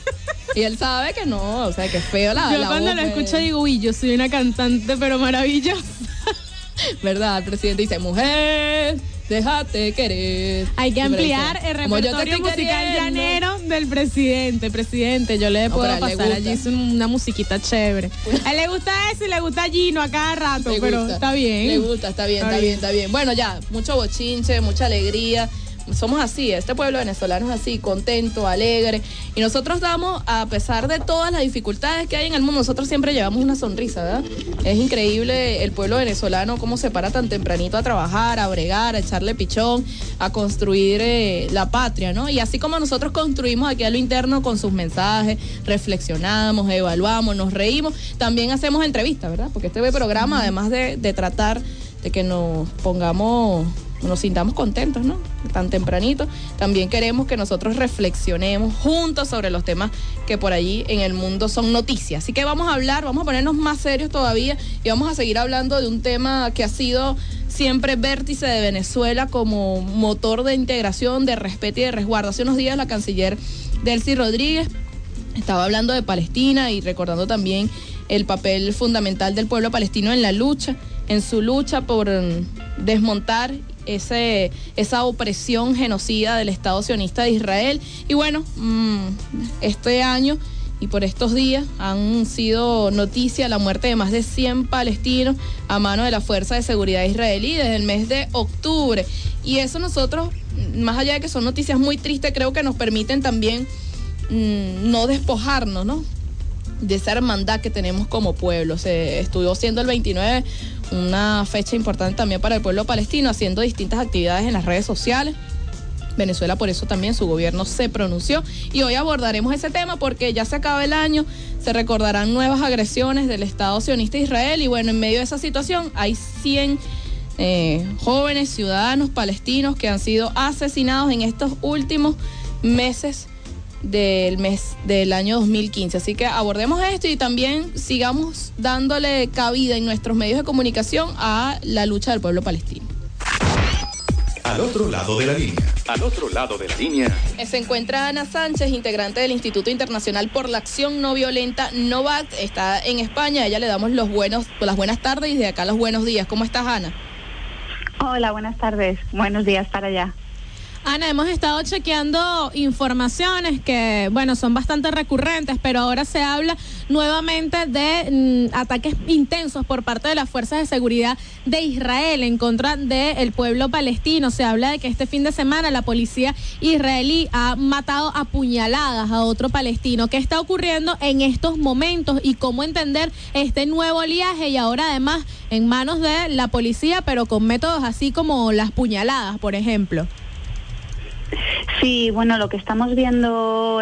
Speaker 1: Y él sabe que no, o sea, que es feo la,
Speaker 9: Yo
Speaker 1: la
Speaker 9: cuando
Speaker 1: voz,
Speaker 9: lo
Speaker 1: pues.
Speaker 9: escucho digo, uy, yo soy una cantante, pero maravillosa.
Speaker 1: ¿Verdad? El presidente dice, mujer, déjate querer.
Speaker 9: Hay que
Speaker 1: Y pero
Speaker 9: ampliar
Speaker 1: dice,
Speaker 9: el
Speaker 1: "Como yo te
Speaker 9: repertorio
Speaker 1: estoy
Speaker 9: musical
Speaker 1: queriendo".
Speaker 9: llanero del presidente. Presidente, yo le
Speaker 1: No,
Speaker 9: puedo
Speaker 1: pero a él le
Speaker 9: pasar
Speaker 1: gusta.
Speaker 9: allí una musiquita chévere. A él le gusta eso y le gusta Gino a cada rato,
Speaker 1: Le
Speaker 9: pero
Speaker 1: gusta,
Speaker 9: está bien.
Speaker 1: Le gusta, está bien, está
Speaker 9: Está
Speaker 1: bien,
Speaker 9: bien.
Speaker 1: está bien. Bueno, ya, mucho bochinche, mucha alegría. Somos así, este pueblo venezolano es así, contento, alegre. Y nosotros damos, a pesar de todas las dificultades que hay en el mundo, nosotros siempre llevamos una sonrisa, ¿verdad? Es increíble el pueblo venezolano, cómo se para tan tempranito a trabajar, a bregar, a echarle pichón, a construir eh, la patria, ¿no? Y así como nosotros construimos aquí a lo interno con sus mensajes, reflexionamos, evaluamos, nos reímos, también hacemos entrevistas, ¿verdad? Porque este programa, además de, de tratar de que nos pongamos, nos sintamos contentos, ¿no? Tan tempranito, también queremos que nosotros reflexionemos juntos sobre los temas que por allí en el mundo son noticias. Así que vamos a hablar, vamos a ponernos más serios todavía y vamos a seguir hablando de un tema que ha sido siempre vértice de Venezuela como motor de integración, de respeto y de resguardo. Hace unos días la canciller Delcy Rodríguez estaba hablando de Palestina y recordando también el papel fundamental del pueblo palestino en la lucha, en su lucha por desmontar ese, esa opresión genocida del Estado sionista de Israel. Y bueno, este año y por estos días han sido noticia la muerte de más de cien palestinos a mano de la Fuerza de Seguridad israelí desde el mes de octubre. Y eso nosotros, más allá de que son noticias muy tristes, creo que nos permiten también mmm, no despojarnos, ¿no?, de esa hermandad que tenemos como pueblo. Se estuvo siendo el veintinueve una fecha importante también para el pueblo palestino, haciendo distintas actividades en las redes sociales. Venezuela, por eso también su gobierno se pronunció, y hoy abordaremos ese tema porque ya se acaba el año, se recordarán nuevas agresiones del Estado sionista de Israel, y bueno, en medio de esa situación hay cien eh, jóvenes ciudadanos palestinos que han sido asesinados en estos últimos meses del mes del año dos mil quince. Así que abordemos esto y también sigamos dándole cabida en nuestros medios de comunicación a la lucha del pueblo palestino.
Speaker 12: Al otro lado de la línea.
Speaker 3: Al otro lado de la línea.
Speaker 1: Se encuentra Ana Sánchez, integrante del Instituto Internacional por la Acción No Violenta, NOVAC. Está en España. A ella le damos los buenos, las buenas tardes y de acá los buenos días. ¿Cómo estás, Ana?
Speaker 2: Hola, buenas tardes. Buenos días para allá.
Speaker 9: Ana, hemos estado chequeando informaciones que, bueno, son bastante recurrentes, pero ahora se habla nuevamente de mm, ataques intensos por parte de las fuerzas de seguridad de Israel en contra del pueblo palestino. Se habla de que este fin de semana la policía israelí ha matado a puñaladas a otro palestino. ¿Qué está ocurriendo en estos momentos y cómo entender este nuevo oleaje y ahora además en manos de la policía, pero con métodos así como las puñaladas, por ejemplo?
Speaker 2: Sí, bueno, lo que estamos viendo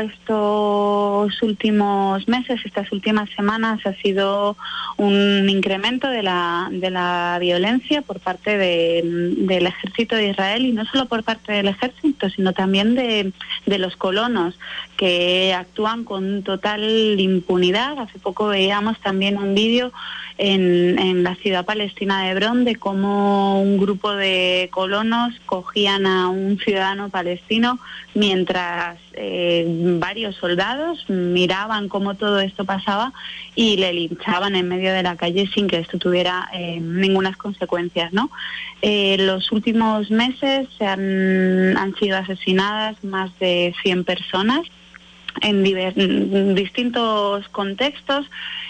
Speaker 2: estos últimos meses, estas últimas semanas, ha sido un incremento de la de la violencia por parte de, del ejército de Israel, y no solo por parte del ejército, sino también de, de los colonos, que actúan con total impunidad. Hace poco veíamos también un vídeo en, en la ciudad palestina de Hebrón de cómo un grupo de colonos cogían a un ciudadano palestino mientras eh, varios soldados miraban cómo todo esto pasaba y le linchaban en medio de la calle sin que esto tuviera eh, ninguna consecuencias, ¿no? Eh, los últimos meses se han, han sido asesinadas más de cien personas en, diver, en distintos contextos.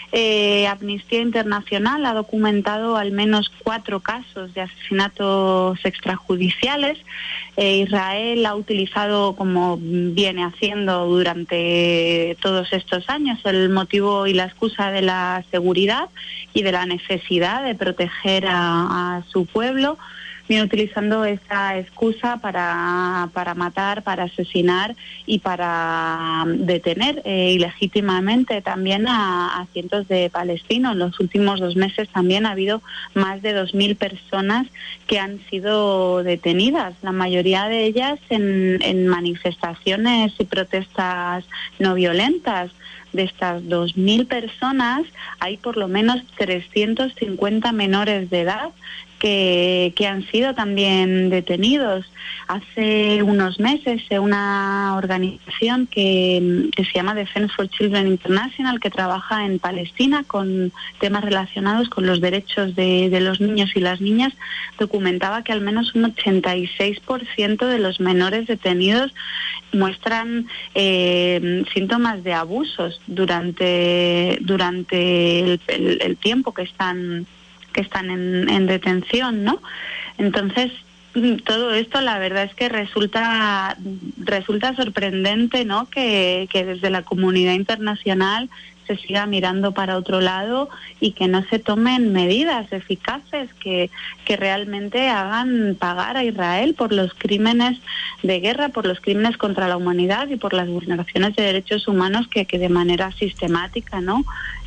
Speaker 2: Eh, Amnistía Internacional ha documentado al menos cuatro casos de asesinatos extrajudiciales. Eh, Israel ha utilizado, como viene haciendo durante todos estos años, el motivo y la excusa de la seguridad y de la necesidad de proteger a, a su pueblo. Viene utilizando esa excusa para, para matar, para asesinar y para detener eh, ilegítimamente también a, a cientos de palestinos. En los últimos dos meses también ha habido más de dos mil personas que han sido detenidas, la mayoría de ellas en, en manifestaciones y protestas no violentas. De estas dos mil personas hay por lo menos trescientos cincuenta menores de edad que, que han sido también detenidos. Hace unos meses una organización que, que se llama Defense for Children International, que trabaja en Palestina con temas relacionados con los derechos de, de los niños y las niñas, documentaba que al menos un ochenta y seis por ciento de los menores detenidos muestran eh, síntomas de abusos durante durante el, el, el tiempo que están que están en, en detención, ¿no? Entonces, todo esto la verdad es que resulta resulta sorprendente, ¿no? Que, que desde la comunidad internacional se siga mirando para otro lado y que no se tomen medidas eficaces que, que realmente hagan pagar a Israel por los crímenes de guerra, por los crímenes contra la humanidad y por las vulneraciones de derechos humanos que, que de manera sistemática, ¿no?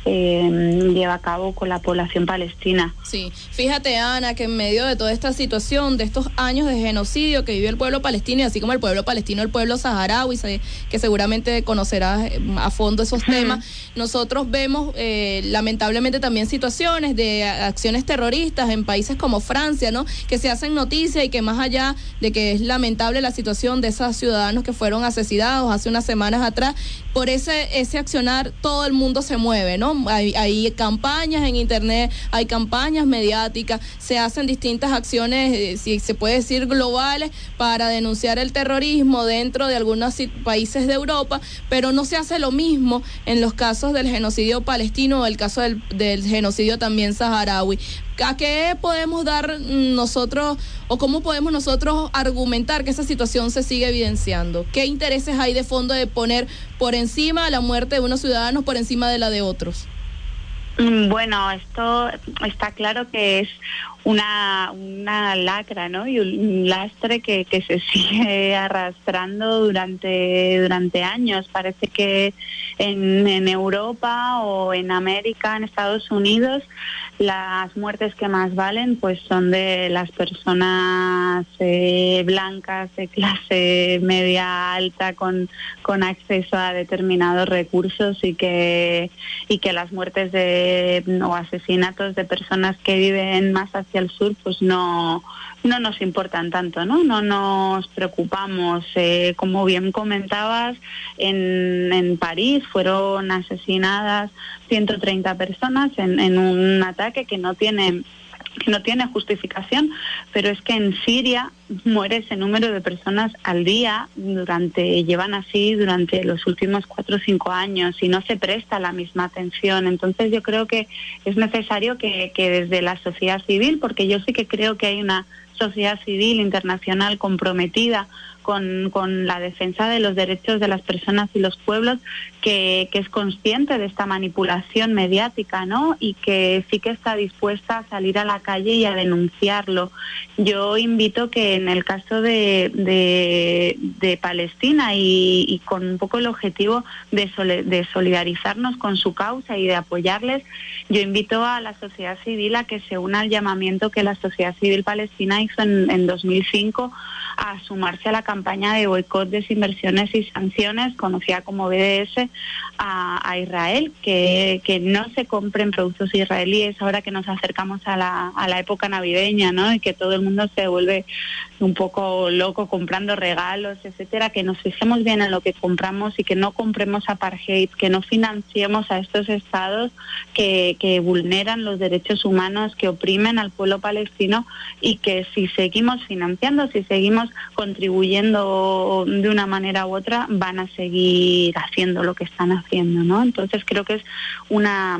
Speaker 2: Eh, lleva a cabo con la población palestina.
Speaker 1: Sí, fíjate, Ana, que en medio de toda esta situación, de estos años de genocidio que vive el pueblo palestino, y así como el pueblo palestino, el pueblo saharaui, que seguramente conocerás a fondo esos uh-huh. temas, nosotros nosotros vemos eh, lamentablemente también situaciones de acciones terroristas en países como Francia, ¿no? Que se hacen noticia y que más allá de que es lamentable la situación de esos ciudadanos que fueron asesinados hace unas semanas atrás, por ese ese accionar todo el mundo se mueve, ¿no? Hay, hay campañas en internet, hay campañas mediáticas, se hacen distintas acciones, eh, si se puede decir globales, para denunciar el terrorismo dentro de algunos países de Europa, pero no se hace lo mismo en los casos del genocidio palestino o el caso del, del genocidio también saharaui. ¿A qué podemos dar nosotros o cómo podemos nosotros argumentar que esa situación se sigue evidenciando? ¿Qué intereses hay de fondo de poner por encima la muerte de unos ciudadanos por encima de la de otros?
Speaker 2: Bueno, esto está claro que es una una lacra, ¿no? Y un lastre que, que se sigue arrastrando durante durante años. Parece que en, en Europa o en América, en Estados Unidos, las muertes que más valen pues son de las personas eh, blancas de clase media alta con con acceso a determinados recursos, y que y que las muertes de o asesinatos de personas que viven más hacia el sur pues no no nos importan tanto, ¿no? No nos preocupamos. Eh, como bien comentabas, en, en París fueron asesinadas ciento treinta personas en, en un ataque que no tiene que no tiene justificación, pero es que en Siria muere ese número de personas al día, durante llevan así durante los últimos cuatro o cinco años, y no se presta la misma atención. Entonces yo creo que es necesario que, que desde la sociedad civil, porque yo sí que creo que hay una sociedad civil internacional comprometida con, con la defensa de los derechos de las personas y los pueblos, que, que es consciente de esta manipulación mediática, ¿no? Y que sí que está dispuesta a salir a la calle y a denunciarlo. Yo invito que en el caso de, de, de Palestina y, y con un poco el objetivo de, sole, de solidarizarnos con su causa y de apoyarles, yo invito a la sociedad civil a que se una al llamamiento que la sociedad civil palestina hizo en, en dos mil cinco a sumarse a la campaña de boicot, desinversiones y sanciones, conocida como B D S, a, a Israel, que, que no se compren productos israelíes ahora que nos acercamos a la, a la época navideña, ¿no? Y que todo el mundo se vuelve un poco loco comprando regalos, etcétera, que nos fijemos bien en lo que compramos y que no compremos apartheid, que no financiemos a estos estados que, que vulneran los derechos humanos, que oprimen al pueblo palestino, y que si seguimos financiando, si seguimos contribuyendo de una manera u otra, van a seguir haciendo lo que están haciendo, ¿no? Entonces creo que es una,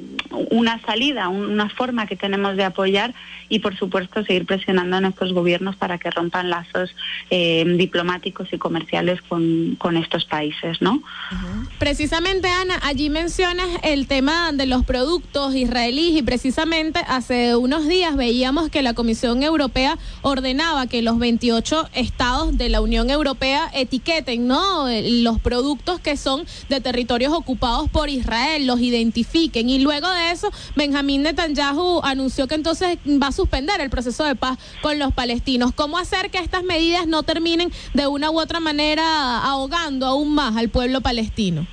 Speaker 2: una salida, una forma que tenemos de apoyar, y por supuesto seguir presionando a nuestros gobiernos para que rompan lazos eh, diplomáticos y comerciales con, con estos países, ¿no?
Speaker 9: Uh-huh. Precisamente, Ana, allí mencionas el tema de los productos israelíes, y precisamente hace unos días veíamos que la Comisión Europea ordenaba que los veintiocho estados de la Unión Europea etiqueten, ¿no?, los productos que son de territorios ocupados por Israel, los identifiquen, y luego de eso Benjamín Netanyahu anunció que entonces va a suspender el proceso de paz con los palestinos. ¿Cómo hacer que estas medidas no terminen de una u otra manera ahogando aún más al pueblo palestino?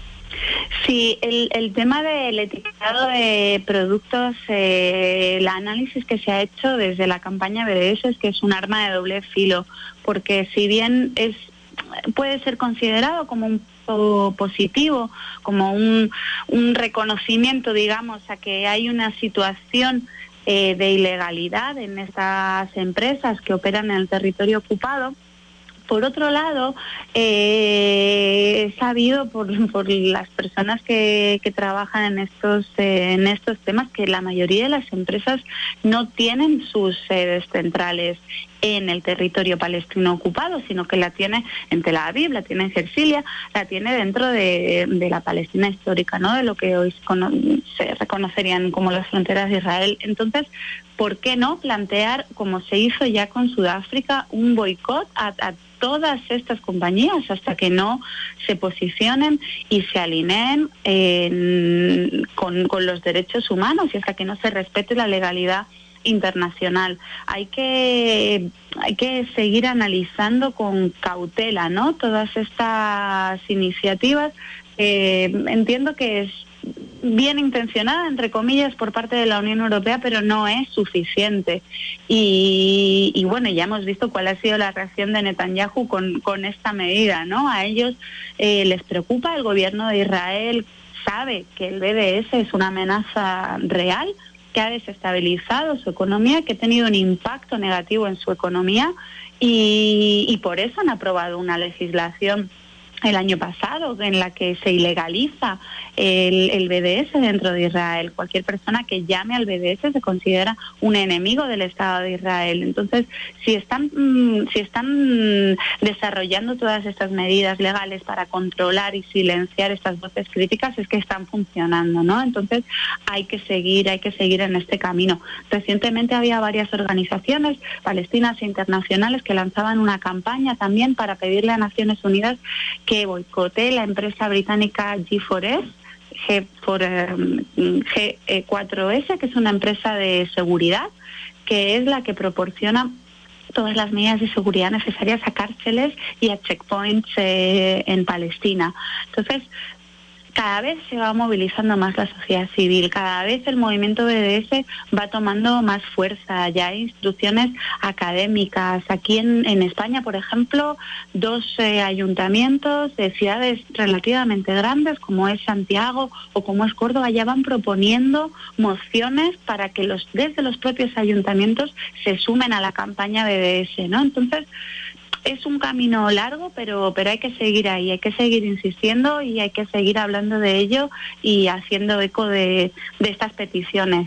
Speaker 2: Sí, el, el tema del etiquetado de productos, eh, el análisis que se ha hecho desde la campaña B D S es que es un arma de doble filo, porque si bien es puede ser considerado como un positivo, como un, un reconocimiento, digamos, a que hay una situación eh, de ilegalidad en estas empresas que operan en el territorio ocupado. Por otro lado, eh, he sabido por, por las personas que, que trabajan en estos eh, en estos temas que la mayoría de las empresas no tienen sus sedes centrales en el territorio palestino ocupado, sino que la tiene en Tel Aviv, la tiene en Jersilia, la tiene dentro de, de la Palestina histórica, ¿no?, de lo que hoy se reconocerían como las fronteras de Israel. Entonces, ¿por qué no plantear, como se hizo ya con Sudáfrica, un boicot a, a todas estas compañías hasta que no se posicionen y se alineen en, con, con los derechos humanos, y hasta que no se respete la legalidad internacional? Hay que hay que seguir analizando con cautela, ¿no?, todas estas iniciativas. Eh, entiendo que es bien intencionada, entre comillas, por parte de la Unión Europea, pero no es suficiente. Y, y bueno, ya hemos visto cuál ha sido la reacción de Netanyahu con, con esta medida, ¿no? A ellos eh, les preocupa, el gobierno de Israel sabe que el B D S es una amenaza real, que ha desestabilizado su economía, que ha tenido un impacto negativo en su economía y, y por eso han aprobado una legislación el año pasado en la que se ilegaliza el, el B D S dentro de Israel. Cualquier persona que llame al B D S se considera un enemigo del Estado de Israel. Entonces, si están mmm, si están desarrollando todas estas medidas legales para controlar y silenciar estas voces críticas, es que están funcionando, ¿no? Entonces, hay que seguir, hay que seguir en este camino. Recientemente había varias organizaciones palestinas e internacionales que lanzaban una campaña también para pedirle a Naciones Unidas que boicotee la empresa británica G cuatro S, G cuatro S, que es una empresa de seguridad, que es la que proporciona todas las medidas de seguridad necesarias a cárceles y a checkpoints eh, en Palestina. Entonces, cada vez se va movilizando más la sociedad civil, cada vez el movimiento B D S va tomando más fuerza, ya hay instrucciones académicas. Aquí en, en España, por ejemplo, dos eh, ayuntamientos de ciudades relativamente grandes, como es Santiago o como es Córdoba, ya van proponiendo mociones para que los desde los propios ayuntamientos se sumen a la campaña B D S, ¿no? Entonces, es un camino largo, pero pero hay que seguir ahí, hay que seguir insistiendo y hay que seguir hablando de ello y haciendo eco de, de estas peticiones.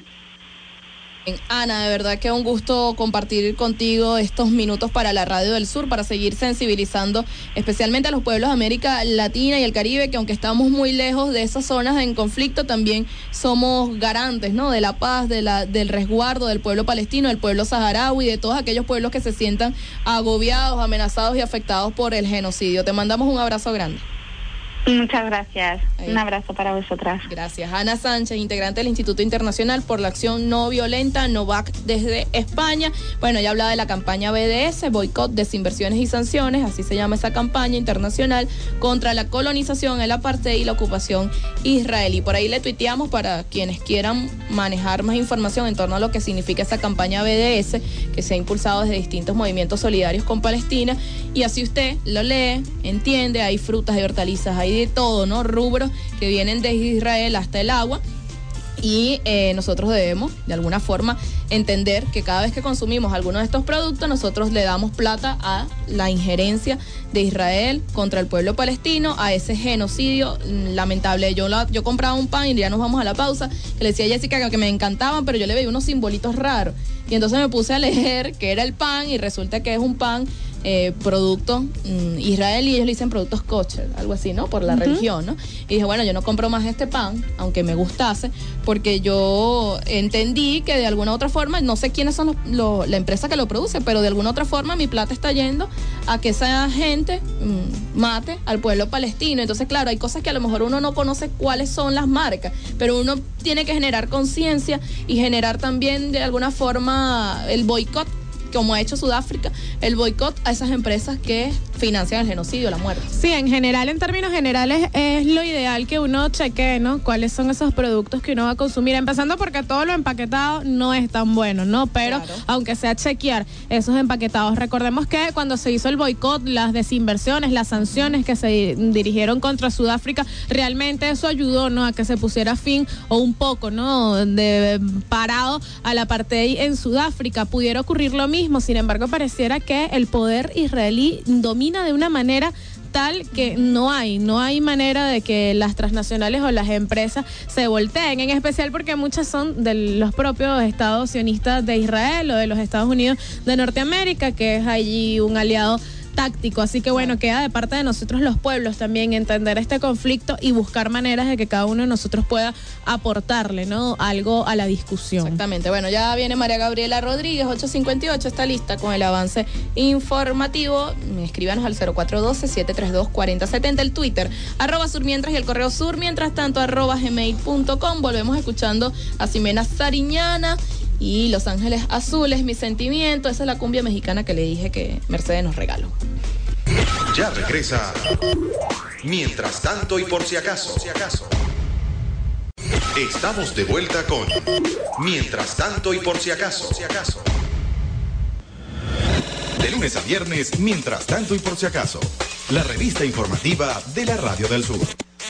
Speaker 1: Ana, de verdad que es un gusto compartir contigo estos minutos para la Radio del Sur, para seguir sensibilizando especialmente a los pueblos de América Latina y el Caribe, que aunque estamos muy lejos de esas zonas en conflicto, también somos garantes, ¿no?, de la paz, de la, del resguardo del pueblo palestino, del pueblo saharaui, de todos aquellos pueblos que se sientan agobiados, amenazados y afectados por el genocidio. Te mandamos un abrazo grande.
Speaker 2: Muchas gracias. Ahí. Un abrazo para vosotras.
Speaker 1: Gracias. Ana Sánchez, integrante del Instituto Internacional por la Acción No Violenta, NOVAC, desde España. Bueno, ya hablaba de la campaña B D S, Boicot, Desinversiones y Sanciones, así se llama esa campaña internacional contra la colonización, el apartheid y la ocupación israelí. Por ahí le tuiteamos para quienes quieran manejar más información en torno a lo que significa esa campaña B D S, que se ha impulsado desde distintos movimientos solidarios con Palestina, y así usted lo lee, entiende, hay frutas, hay hortalizas, hay de todo, ¿no? Rubros que vienen desde Israel hasta el agua. Y eh, nosotros debemos, de alguna forma, entender que cada vez que consumimos alguno de estos productos, nosotros le damos plata a la injerencia de Israel contra el pueblo palestino, a ese genocidio lamentable. Yo, la, yo compraba un pan, y ya nos vamos a la pausa, que le decía a Jessica que me encantaban, pero yo le veía unos simbolitos raros. Y entonces me puse a leer qué era el pan, y resulta que es un pan Eh, producto mm, israelí, ellos le dicen productos kosher, algo así, ¿no? Por la uh-huh. religión, ¿no? Y dije, bueno, yo no compro más este pan, aunque me gustase, porque yo entendí que de alguna otra forma, no sé quiénes son los, los, la empresa que lo produce, pero de alguna otra forma mi plata está yendo a que esa gente mm, mate al pueblo palestino. Entonces, claro, hay cosas que a lo mejor uno no conoce cuáles son las marcas, pero uno tiene que generar conciencia y generar también de alguna forma el boicot, como ha hecho Sudáfrica, el boicot a esas empresas que financian el genocidio, la muerte.
Speaker 9: Sí, en general, en términos generales, es lo ideal que uno chequee, ¿no?, cuáles son esos productos que uno va a consumir, empezando porque todo lo empaquetado no es tan bueno, ¿no? Pero, claro, aunque sea chequear esos empaquetados. Recordemos que cuando se hizo el boicot, las desinversiones, las sanciones que se dirigieron contra Sudáfrica, realmente eso ayudó, ¿no?, a que se pusiera fin, o un poco, ¿no?, de parado al apartheid en Sudáfrica. Pudiera ocurrir lo mismo. Sin embargo, pareciera que el poder israelí domina de una manera tal que no hay, no hay manera de que las transnacionales o las empresas se volteen, en especial porque muchas son de los propios estados sionistas de Israel o de los Estados Unidos de Norteamérica, que es allí un aliado táctico. Así que bueno, queda de parte de nosotros los pueblos también entender este conflicto y buscar maneras de que cada uno de nosotros pueda aportarle, ¿no?, algo a la discusión.
Speaker 1: Exactamente. Bueno, ya viene María Gabriela Rodríguez, ocho cincuenta y ocho, está lista con el avance informativo. Escríbanos al cero cuatro uno dos, siete tres dos, cuatro cero siete cero, el Twitter, arroba surmientras, y el correo surmientras tanto, arroba gmail punto com. Volvemos escuchando a Ximena Sariñana y Los Ángeles Azules, Mi Sentimiento. Esa es la cumbia mexicana que le dije que Mercedes nos regaló.
Speaker 12: Ya regresa Mientras Tanto y Por Si Acaso. Estamos de vuelta con Mientras tanto y por si acaso. De lunes a viernes, Mientras tanto y por si acaso. La revista informativa de la Radio del Sur.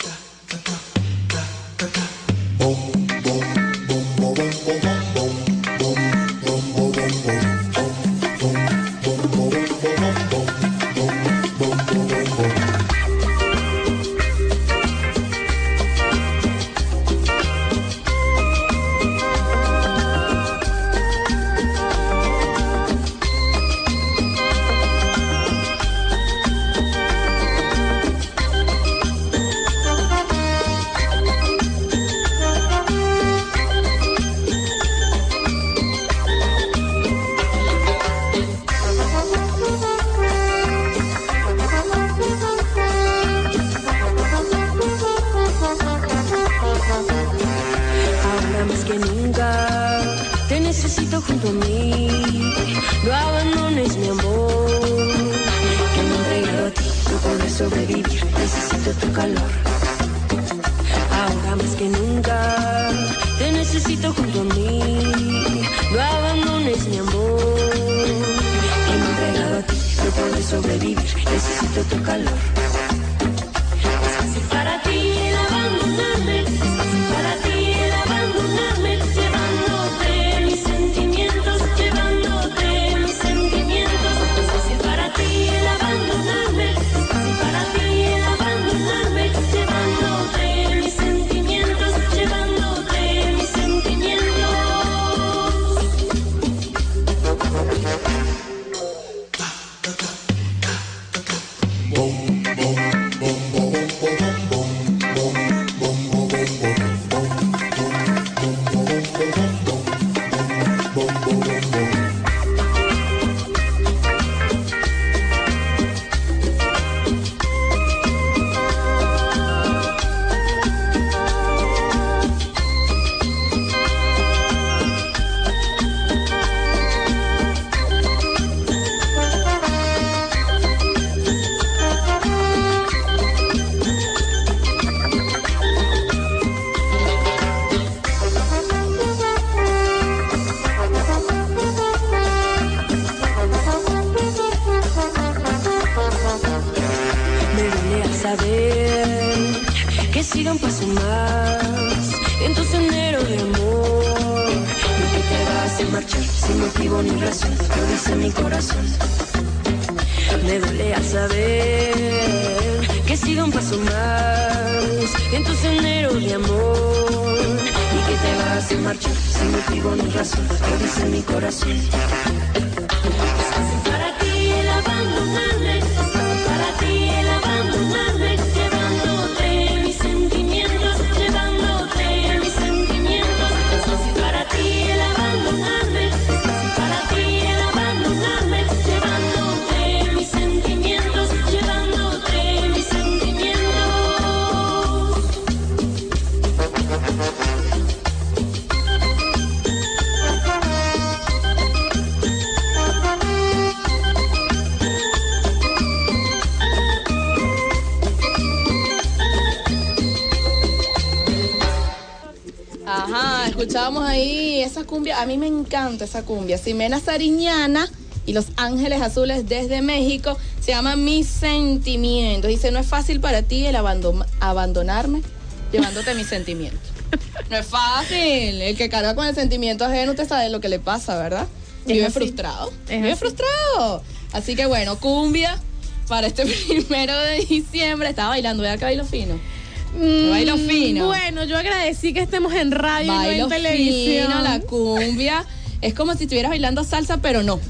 Speaker 1: Escuchábamos ahí esa cumbia, a mí me encanta esa cumbia, Ximena Sariñana y Los Ángeles Azules desde México, se llama Mis Sentimientos, dice, no es fácil para ti el abandon abandonarme llevándote mis sentimientos, no es fácil, el que carga con el sentimiento ajeno, usted sabe lo que le pasa, ¿verdad? Vive frustrado, vive frustrado, así que bueno, cumbia para este primero de diciembre, estaba bailando, vea que bailo fino.
Speaker 9: Mm,
Speaker 1: bailo fino.
Speaker 9: Bueno, yo agradecí que estemos en radio
Speaker 1: bailo
Speaker 9: y no en televisión.
Speaker 1: Fino, la cumbia. Es como si estuvieras bailando salsa, pero no.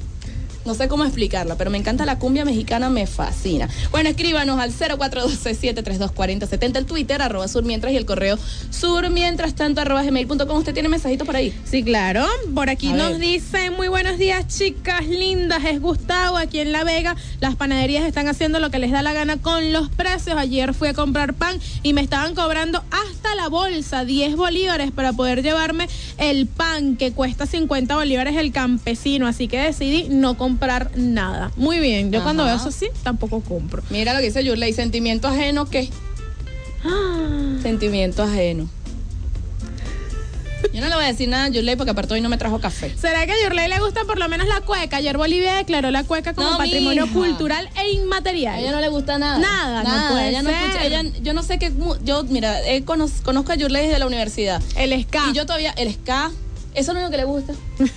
Speaker 1: No sé cómo explicarla, pero me encanta la cumbia mexicana, me fascina. Bueno, escríbanos al cero cuatro uno dos, siete tres dos, cuatro cero siete cero, el Twitter, arroba surmientras, y el correo surmientras tanto, arroba gmail punto com. ¿Usted tiene mensajitos por ahí?
Speaker 9: Sí, claro. Por aquí
Speaker 1: A
Speaker 9: nos
Speaker 1: ver.
Speaker 9: dice, muy buenos días, chicas lindas. Es Gustavo, aquí en La Vega. Las panaderías están haciendo lo que les da la gana con los precios. Ayer fui a comprar pan y me estaban cobrando hasta la bolsa, diez bolívares, para poder llevarme el pan, que cuesta cincuenta bolívares el campesino. Así que decidí no comprar comprar nada. Muy bien, yo
Speaker 1: Ajá.
Speaker 9: cuando veo eso así, tampoco compro.
Speaker 1: Mira lo que dice Yurley, sentimiento ajeno, ¿qué? Sentimiento ajeno. Yo no le voy a decir nada a Yurley porque aparte hoy no me trajo café.
Speaker 9: ¿Será que a Yurley le gusta por lo menos la cueca? Ayer Bolivia declaró la cueca como
Speaker 1: No,
Speaker 9: patrimonio
Speaker 1: mija.
Speaker 9: cultural e inmaterial.
Speaker 1: A ella no le gusta nada.
Speaker 9: Nada, no puede
Speaker 1: ella no
Speaker 9: ser.
Speaker 1: escucha, ella, yo no sé qué, mu- yo, mira, eh, conoz- conozco a Yurley desde la universidad.
Speaker 9: El ska.
Speaker 1: Y yo todavía, el ska, eso es lo único que le gusta.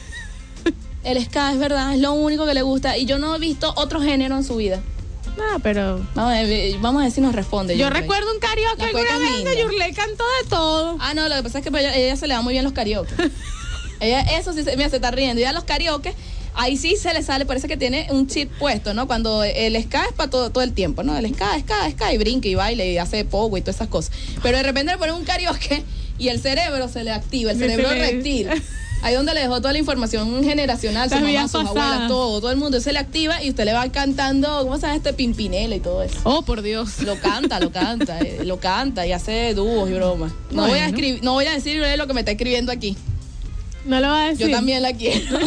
Speaker 1: El ska, es verdad, es lo único que le gusta. Y yo no he visto otro género en su vida.
Speaker 9: Ah, pero...
Speaker 1: Vamos a ver, vamos a ver si nos responde.
Speaker 9: Yo
Speaker 1: Yurley.
Speaker 9: recuerdo un karaoke
Speaker 1: La cueca
Speaker 9: alguna
Speaker 1: es
Speaker 9: vez
Speaker 1: linda.
Speaker 9: donde Yurley cantó de todo.
Speaker 1: Ah, no, lo que pasa es que a ella, a ella se le da muy bien los karaoke. Ella, eso sí, se, mira, se está riendo. Y a los karaoke, ahí sí se le sale, parece que tiene un chip puesto, ¿no? Cuando el ska es para todo, todo el tiempo, ¿no? El ska, ska, ska, y brinca y baila y hace pogo y todas esas cosas. Pero de repente le ponen un karaoke y el cerebro se le activa, el
Speaker 9: Se
Speaker 1: cerebro
Speaker 9: le-
Speaker 1: reptil. Ahí donde le dejó toda la información generacional, su
Speaker 9: Las
Speaker 1: mamá,
Speaker 9: vidas
Speaker 1: sus
Speaker 9: pasadas.
Speaker 1: abuelas, todo, todo el mundo se le activa y usted le va cantando, ¿cómo se llama este? Pimpinela y todo eso.
Speaker 9: Oh, por Dios.
Speaker 1: Lo canta, lo canta, eh, lo canta y hace dúos y bromas. No
Speaker 9: Bueno.
Speaker 1: voy a escribir, no voy a decir lo que me está escribiendo aquí.
Speaker 9: No lo va a decir.
Speaker 1: Yo también la quiero.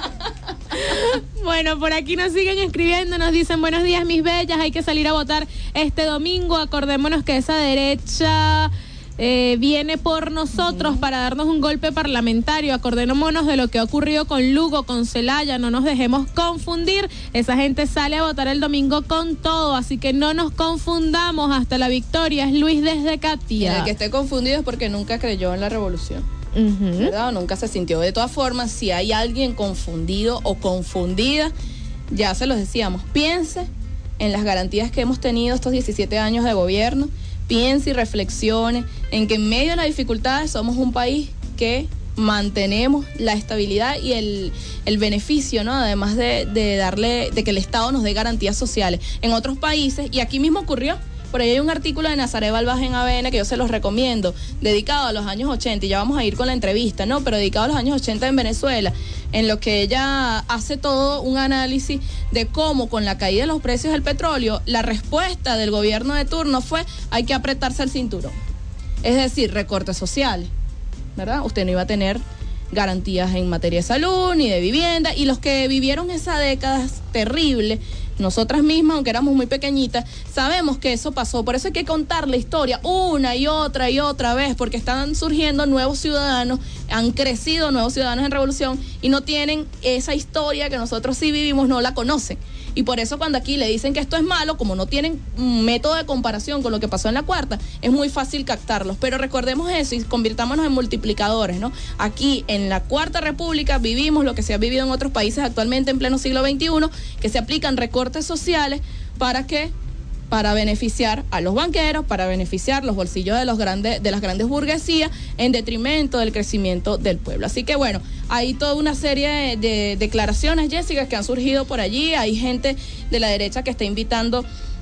Speaker 9: Bueno, por aquí nos siguen escribiendo, nos dicen buenos días mis bellas, hay que salir a votar este domingo, acordémonos que esa derecha eh, viene por nosotros para darnos un golpe parlamentario, acordémonos de lo que ha ocurrido con Lugo, con Celaya, no nos dejemos confundir, esa gente sale a votar el domingo con todo, así que no nos confundamos, hasta la victoria, es Luis desde
Speaker 1: Y
Speaker 9: Katia.
Speaker 1: el que esté confundido es porque nunca creyó en la revolución.
Speaker 9: Ujú.
Speaker 1: ¿Verdad? O nunca se sintió. De todas formas, si hay alguien confundido o confundida, ya se los decíamos, piense en las garantías que hemos tenido estos diecisiete años de gobierno, piense y reflexione en que en medio de las dificultades somos un país que mantenemos la estabilidad y el, el beneficio, ¿no? Además de, de darle, de que el Estado nos dé garantías sociales. En otros países, y aquí mismo ocurrió, por ahí hay un artículo de Nazaret Balbás en A B N que yo se los recomiendo, dedicado a los años ochenta, y ya vamos a ir con la entrevista, ¿no? Pero dedicado a los años ochenta en Venezuela, en lo que ella hace todo un análisis de cómo con la caída de los precios del petróleo, la respuesta del gobierno de turno fue hay que apretarse el cinturón. Es decir, recortes sociales, ¿verdad? Usted no iba a tener garantías en materia de salud ni de vivienda, y los que vivieron esa década terrible, nosotras mismas, aunque éramos muy pequeñitas, sabemos que eso pasó. Por eso hay que contar la historia una y otra y otra vez, porque están surgiendo nuevos ciudadanos, han crecido nuevos ciudadanos en revolución y no tienen esa historia que nosotros sí vivimos, no la conocen. Y por eso cuando aquí le dicen que esto es malo, como no tienen un método de comparación con lo que pasó en la cuarta, es muy fácil captarlos. Pero recordemos eso y convirtámonos en multiplicadores, ¿no? Aquí en la Cuarta República vivimos lo que se ha vivido en otros países actualmente en pleno siglo veintiuno, que se aplican recortes sociales para que para beneficiar a los banqueros, para beneficiar los bolsillos de los grandes, de las grandes burguesías, en detrimento del crecimiento del pueblo. Así que bueno, hay toda una serie de, de declaraciones, Jessica, que han surgido por allí. Hay gente de la derecha que está invitando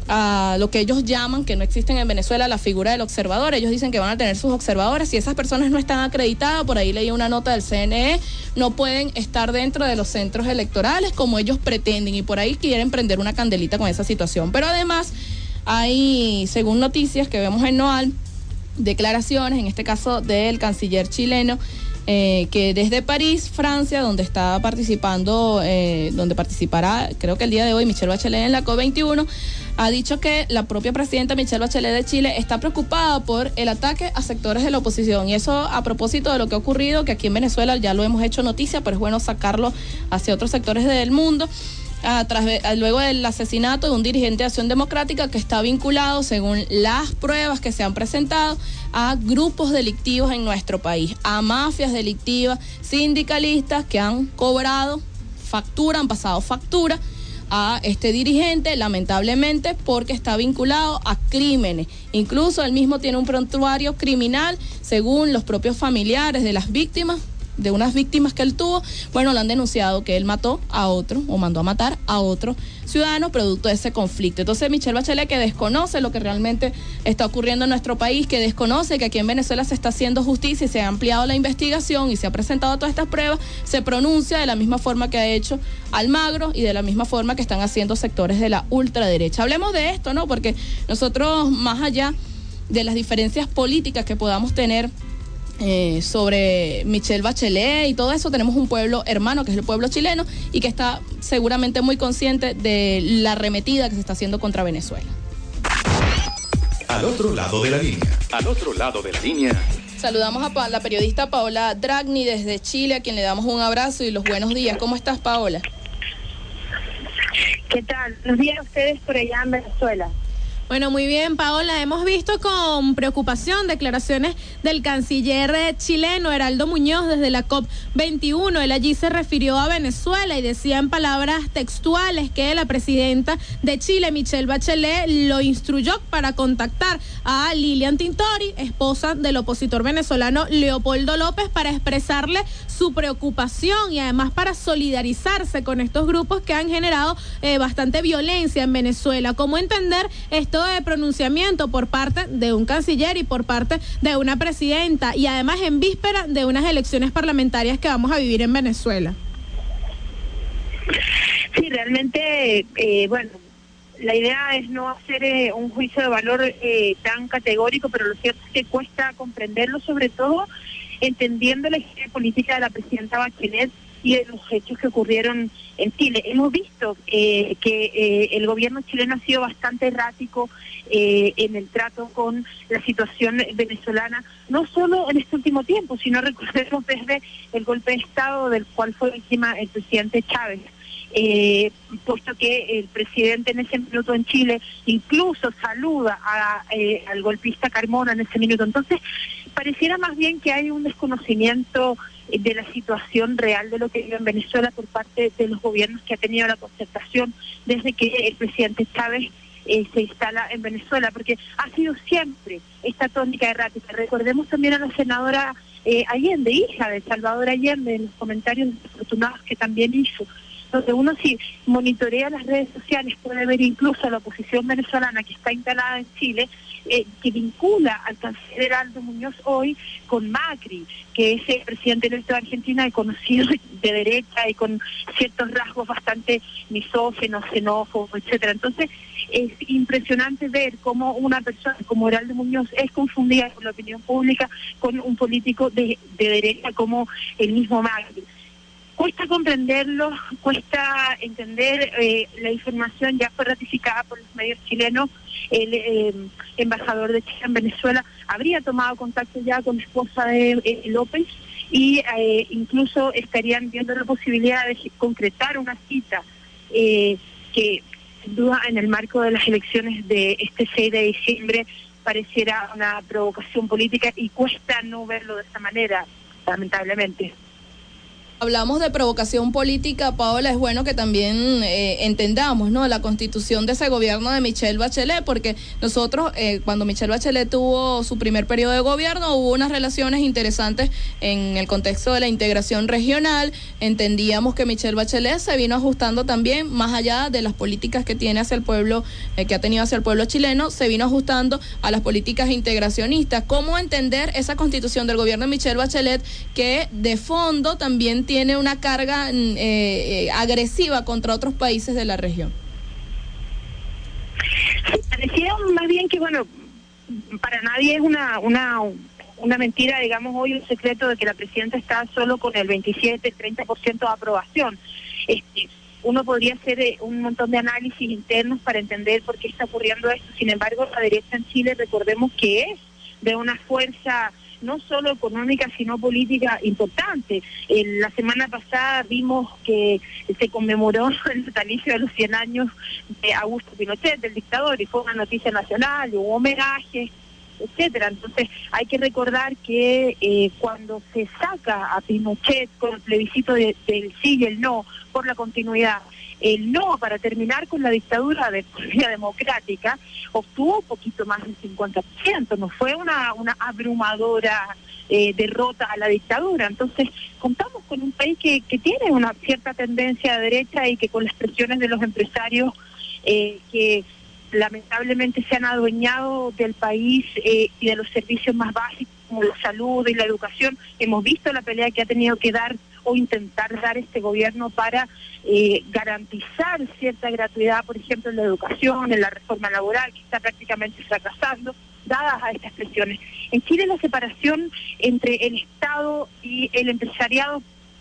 Speaker 1: a lo que ellos llaman, que no existen en Venezuela, la figura del observador. Ellos dicen que van a tener sus observadores. Si esas personas no están acreditadas, por ahí leí una nota del C N E, no pueden estar dentro de los centros electorales como ellos pretenden, y por ahí quieren prender una candelita con esa situación. Pero además hay, según noticias que vemos en Noal, declaraciones, en este caso del canciller chileno, Eh, que desde París, Francia, donde está participando, eh, donde participará, creo que el día de hoy, Michelle Bachelet en la COP veintiuno, ha dicho que la propia presidenta Michelle Bachelet de Chile está preocupada por el ataque a sectores de la oposición. Y eso a propósito de lo que ha ocurrido, que aquí en Venezuela ya lo hemos hecho noticia, pero es bueno sacarlo hacia otros sectores del mundo. A través, luego del asesinato de un dirigente de Acción Democrática que está vinculado, según las pruebas que se han presentado, a grupos delictivos en nuestro país, a mafias delictivas, sindicalistas que han cobrado factura, han pasado factura a este dirigente, lamentablemente, porque está vinculado a crímenes. Incluso él mismo tiene un prontuario criminal, según los propios familiares de las víctimas, de unas víctimas que él tuvo. Bueno, le han denunciado que él mató a otro o mandó a matar a otro ciudadano producto de ese conflicto. Entonces Michelle Bachelet, que desconoce lo que realmente está ocurriendo en nuestro país, que desconoce que aquí en Venezuela se está haciendo justicia y se ha ampliado la investigación y se ha presentado todas estas pruebas, se pronuncia de la misma forma que ha hecho Almagro y de la misma forma que están haciendo sectores de la ultraderecha. Hablemos de esto, ¿no? Porque nosotros, más allá de las diferencias políticas que podamos tener Eh, sobre Michelle Bachelet y todo eso, tenemos un pueblo hermano que es el pueblo chileno y que está seguramente muy consciente de la arremetida que se está haciendo contra Venezuela.
Speaker 12: Al otro lado de la línea.
Speaker 3: Al otro lado de la línea,
Speaker 1: Saludamos a pa la periodista Paola Dragni desde Chile, a quien le damos un abrazo y los buenos días. ¿Cómo estás, Paola?
Speaker 4: ¿Qué tal? Buenos días a ustedes por allá en Venezuela.
Speaker 9: Bueno, muy bien, Paola. Hemos visto con preocupación declaraciones del canciller chileno Heraldo Muñoz desde la COP veintiuno. Él allí se refirió a Venezuela y decía en palabras textuales que la presidenta de Chile, Michelle Bachelet, lo instruyó para contactar a Lilian Tintori, esposa del opositor venezolano Leopoldo López, para expresarle su preocupación y además para solidarizarse con estos grupos que han generado eh, bastante violencia en Venezuela. ¿Cómo entender esto de pronunciamiento por parte de un canciller y por parte de una presidenta, y además en víspera de unas elecciones parlamentarias que vamos a vivir en Venezuela?
Speaker 4: Sí, realmente, eh, bueno, la idea es no hacer eh, un juicio de valor eh, tan categórico, pero lo cierto es que cuesta comprenderlo, sobre todo entendiendo la historia política de la presidenta Bachelet y de los hechos que ocurrieron en Chile. Hemos visto eh, que eh, el gobierno chileno ha sido bastante errático eh, en el trato con la situación venezolana, no solo en este último tiempo, sino recordemos desde el golpe de Estado del cual fue víctima el presidente Chávez. Eh, puesto que el presidente en ese minuto en Chile incluso saluda a, eh, al golpista Carmona en ese minuto. Entonces, pareciera más bien que hay un desconocimiento de la situación real de lo que vive en Venezuela por parte de los gobiernos que ha tenido la concertación desde que el presidente Chávez eh, se instala en Venezuela, porque ha sido siempre esta tónica errática. Recordemos también a la senadora eh, Allende, hija de Salvador Allende, en los comentarios desafortunados que también hizo, donde uno, si monitorea las redes sociales, puede ver incluso a la oposición venezolana que está instalada en Chile, eh, que vincula al canciller Heraldo Muñoz hoy con Macri, que es el presidente electo de Argentina y conocido de derecha y con ciertos rasgos bastante misógenos, xenófobos, etcétera. Entonces, es impresionante ver cómo una persona como Heraldo Muñoz es confundida con la opinión pública con un político de, de derecha como el mismo Macri. Cuesta comprenderlo, cuesta entender, eh, la información ya fue ratificada por los medios chilenos. El eh, embajador de Chile en Venezuela habría tomado contacto ya con la esposa de eh, López y eh, incluso estarían viendo la posibilidad de concretar una cita eh, que, sin duda, en el marco de las elecciones de este seis de diciembre pareciera una provocación política, y cuesta no verlo de esa manera, lamentablemente.
Speaker 1: Hablamos de provocación política, Paola, es bueno que también eh, entendamos, ¿no?, la constitución de ese gobierno de Michelle Bachelet, porque nosotros, eh, cuando Michelle Bachelet tuvo su primer periodo de gobierno, hubo unas relaciones interesantes en el contexto de la integración regional. Entendíamos que Michelle Bachelet se vino ajustando también, más allá de las políticas que tiene hacia el pueblo, eh, que ha tenido hacia el pueblo chileno, se vino ajustando a las políticas integracionistas. ¿Cómo entender esa constitución del gobierno de Michelle Bachelet, que de fondo también tiene tiene una carga eh, eh, agresiva contra otros países de la región?
Speaker 4: Parecía más bien que, bueno, para nadie es una una una mentira, digamos, hoy un secreto de que la presidenta está solo con el veintisiete, treinta por ciento de aprobación. Este, uno podría hacer eh, un montón de análisis internos para entender por qué está ocurriendo esto. Sin embargo, la derecha en Chile, recordemos que es de una fuerza no solo económica, sino política importante. Eh, la semana pasada vimos que se conmemoró el natalicio de los cien años de Augusto Pinochet, del dictador, y fue una noticia nacional, hubo homenajes, etcétera. Entonces hay que recordar que eh, cuando se saca a Pinochet con el plebiscito de, del sí y el no por la continuidad, el no para terminar con la dictadura de vía democrática, obtuvo un poquito más del cincuenta por ciento, no fue una, una abrumadora eh, derrota a la dictadura. Entonces contamos con un país que, que tiene una cierta tendencia de derecha y que con las presiones de los empresarios eh, que lamentablemente se han adueñado del país eh, y de los servicios más básicos como la salud y la educación, hemos visto la pelea que ha tenido que dar o intentar dar este gobierno para eh, garantizar cierta gratuidad, por ejemplo, en la educación, en la reforma laboral, que está prácticamente fracasando, dadas a estas presiones. En Chile la separación entre el Estado y el empresariado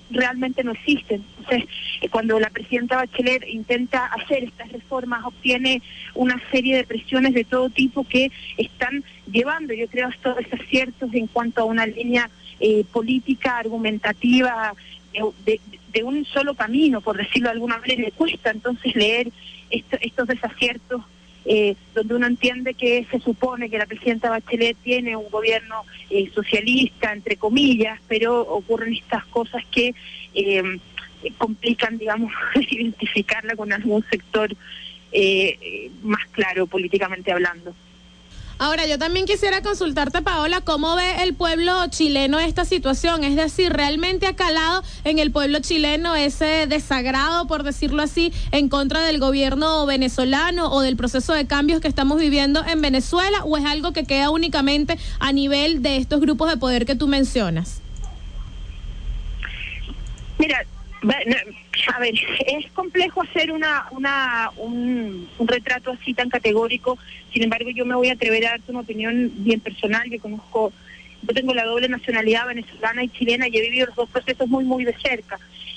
Speaker 4: realmente no existen. Entonces, eh, cuando la presidenta Bachelet intenta hacer estas reformas, obtiene una serie de presiones de todo tipo que están llevando, yo creo, a estos desaciertos en cuanto a una línea eh, política, argumentativa, de, de, de un solo camino, por decirlo de alguna manera. Le cuesta entonces leer esto, estos desaciertos, Eh, donde uno entiende que se supone que la presidenta Bachelet tiene un gobierno eh, socialista, entre comillas, pero ocurren estas cosas que eh, complican, digamos, identificarla con algún sector eh, más claro políticamente hablando.
Speaker 9: Ahora, yo también quisiera consultarte, Paola, ¿cómo ve el pueblo chileno esta situación? Es decir, ¿realmente ha calado en el pueblo chileno ese desagrado, por decirlo así, en contra del gobierno venezolano o del proceso de cambios que estamos viviendo en Venezuela? ¿O es algo que queda únicamente a nivel de estos grupos de poder que tú mencionas?
Speaker 4: Mira, bueno, a ver, es complejo hacer una, una un, un retrato así tan categórico. Sin embargo, yo me voy a atrever a darte una opinión bien personal. Yo conozco, yo tengo la doble nacionalidad venezolana y chilena y he vivido los dos procesos muy, muy de cerca.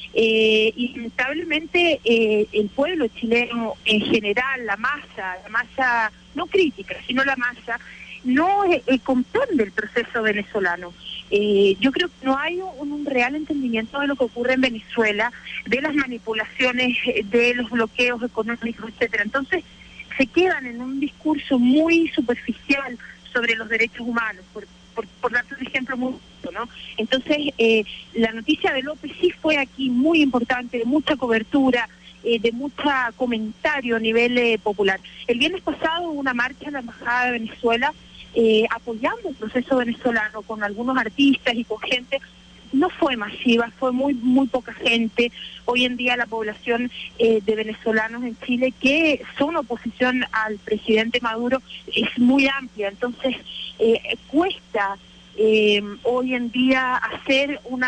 Speaker 4: Eh, y lamentablemente eh, el pueblo chileno en general, la masa, la masa no crítica, sino la masa, no eh, comprende el proceso venezolano. Eh, yo creo que no hay un, un real entendimiento de lo que ocurre en Venezuela, de las manipulaciones, de los bloqueos económicos, etcétera. Entonces se quedan en un discurso muy superficial sobre los derechos humanos, por, por, por darte un ejemplo muy justo, ¿no? Entonces eh, la noticia de López sí fue aquí muy importante, de mucha cobertura, eh, de mucho comentario a nivel eh, popular. El viernes pasado hubo una marcha en la Embajada de Venezuela Eh, apoyando el proceso venezolano con algunos artistas y con gente. No fue masiva, fue muy muy poca gente. Hoy en día la población eh, de venezolanos en Chile que son oposición al presidente Maduro es muy amplia, entonces eh, cuesta eh, hoy en día hacer una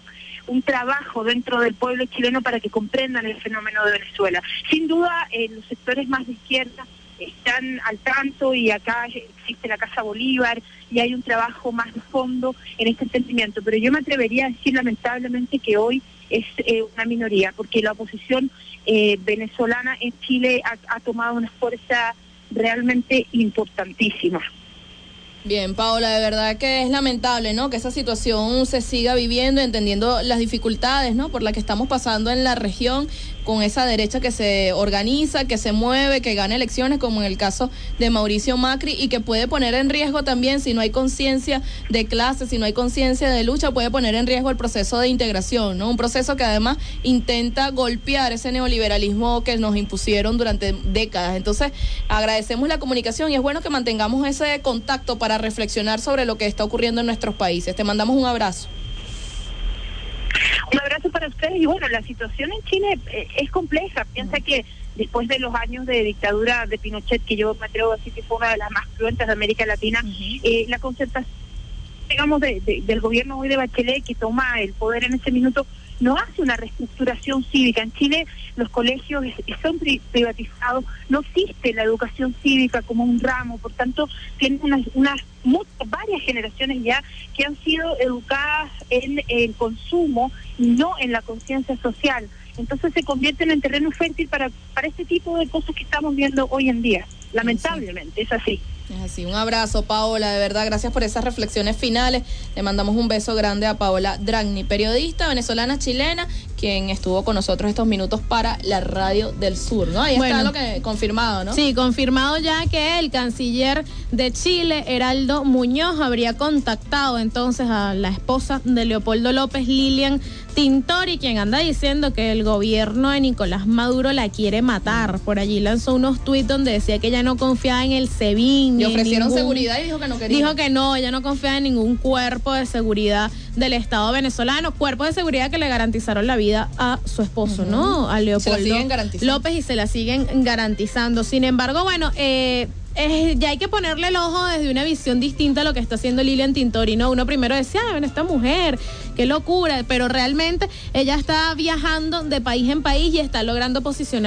Speaker 4: un trabajo dentro del pueblo chileno para que comprendan el fenómeno de Venezuela. Sin duda, eh, los sectores más de izquierda están al tanto y acá existe la Casa Bolívar y hay un trabajo más de fondo en este entendimiento, pero yo me atrevería a decir lamentablemente que hoy es eh, una minoría, porque la oposición eh, venezolana en Chile ha, ha tomado una fuerza realmente importantísima.
Speaker 1: Bien, Paola, de verdad que es lamentable, ¿no?, que esa situación se siga viviendo, entendiendo las dificultades, ¿no?, por las que estamos pasando en la región, con esa derecha que se organiza, que se mueve, que gana elecciones, como en el caso de Mauricio Macri, y que puede poner en riesgo también, si no hay conciencia de clase, si no hay conciencia de lucha, puede poner en riesgo el proceso de integración, ¿no?, un proceso que además intenta golpear ese neoliberalismo que nos impusieron durante décadas. Entonces, agradecemos la comunicación y es bueno que mantengamos ese contacto para para reflexionar sobre lo que está ocurriendo en nuestros países. Te mandamos un abrazo.
Speaker 4: Un abrazo para ustedes. Y bueno, la situación en Chile eh, es compleja. Piensa que después de los años de dictadura de Pinochet, que yo me atrevo a decir que fue una de las más cruentas de América Latina, uh-huh. eh, la concertación, digamos, de, de, del gobierno hoy de Bachelet, que toma el poder en ese minuto, no hace una reestructuración cívica. En Chile los colegios son privatizados, no existe la educación cívica como un ramo, por tanto tienen unas, unas muchas, varias generaciones ya que han sido educadas en el consumo y no en la conciencia social. Entonces se convierten en terreno fértil para, para este tipo de cosas que estamos viendo hoy en día. Lamentablemente, es así.
Speaker 1: Es así. Un abrazo, Paola, de verdad, gracias por esas reflexiones finales. Le mandamos un beso grande a Paola Dragni, periodista venezolana chilena, quien estuvo con nosotros estos minutos para la Radio del Sur, ¿no? Ahí bueno, está lo que confirmado, ¿no?
Speaker 9: Sí, confirmado ya que el canciller de Chile, Heraldo Muñoz, habría contactado entonces a la esposa de Leopoldo López, Lilian Tintori, quien anda diciendo que el gobierno de Nicolás Maduro la quiere matar. Por allí lanzó unos tuits donde decía que ella no confiaba en el SEBIN.
Speaker 1: Le ofrecieron
Speaker 9: ningún,
Speaker 1: seguridad y dijo que no quería.
Speaker 9: Dijo que no, ella no confiaba en ningún cuerpo de seguridad del Estado venezolano, cuerpos de seguridad que le garantizaron la vida a su esposo, uh-huh. ¿no? A Leopoldo López, y se la siguen garantizando. Sin embargo, bueno, eh... Eh, ya hay que ponerle el ojo desde una visión distinta a lo que está haciendo Lilian Tintori, ¿no? Uno primero decía, ah, bueno, esta mujer, qué locura, pero realmente ella está viajando de país en país y está logrando posicionar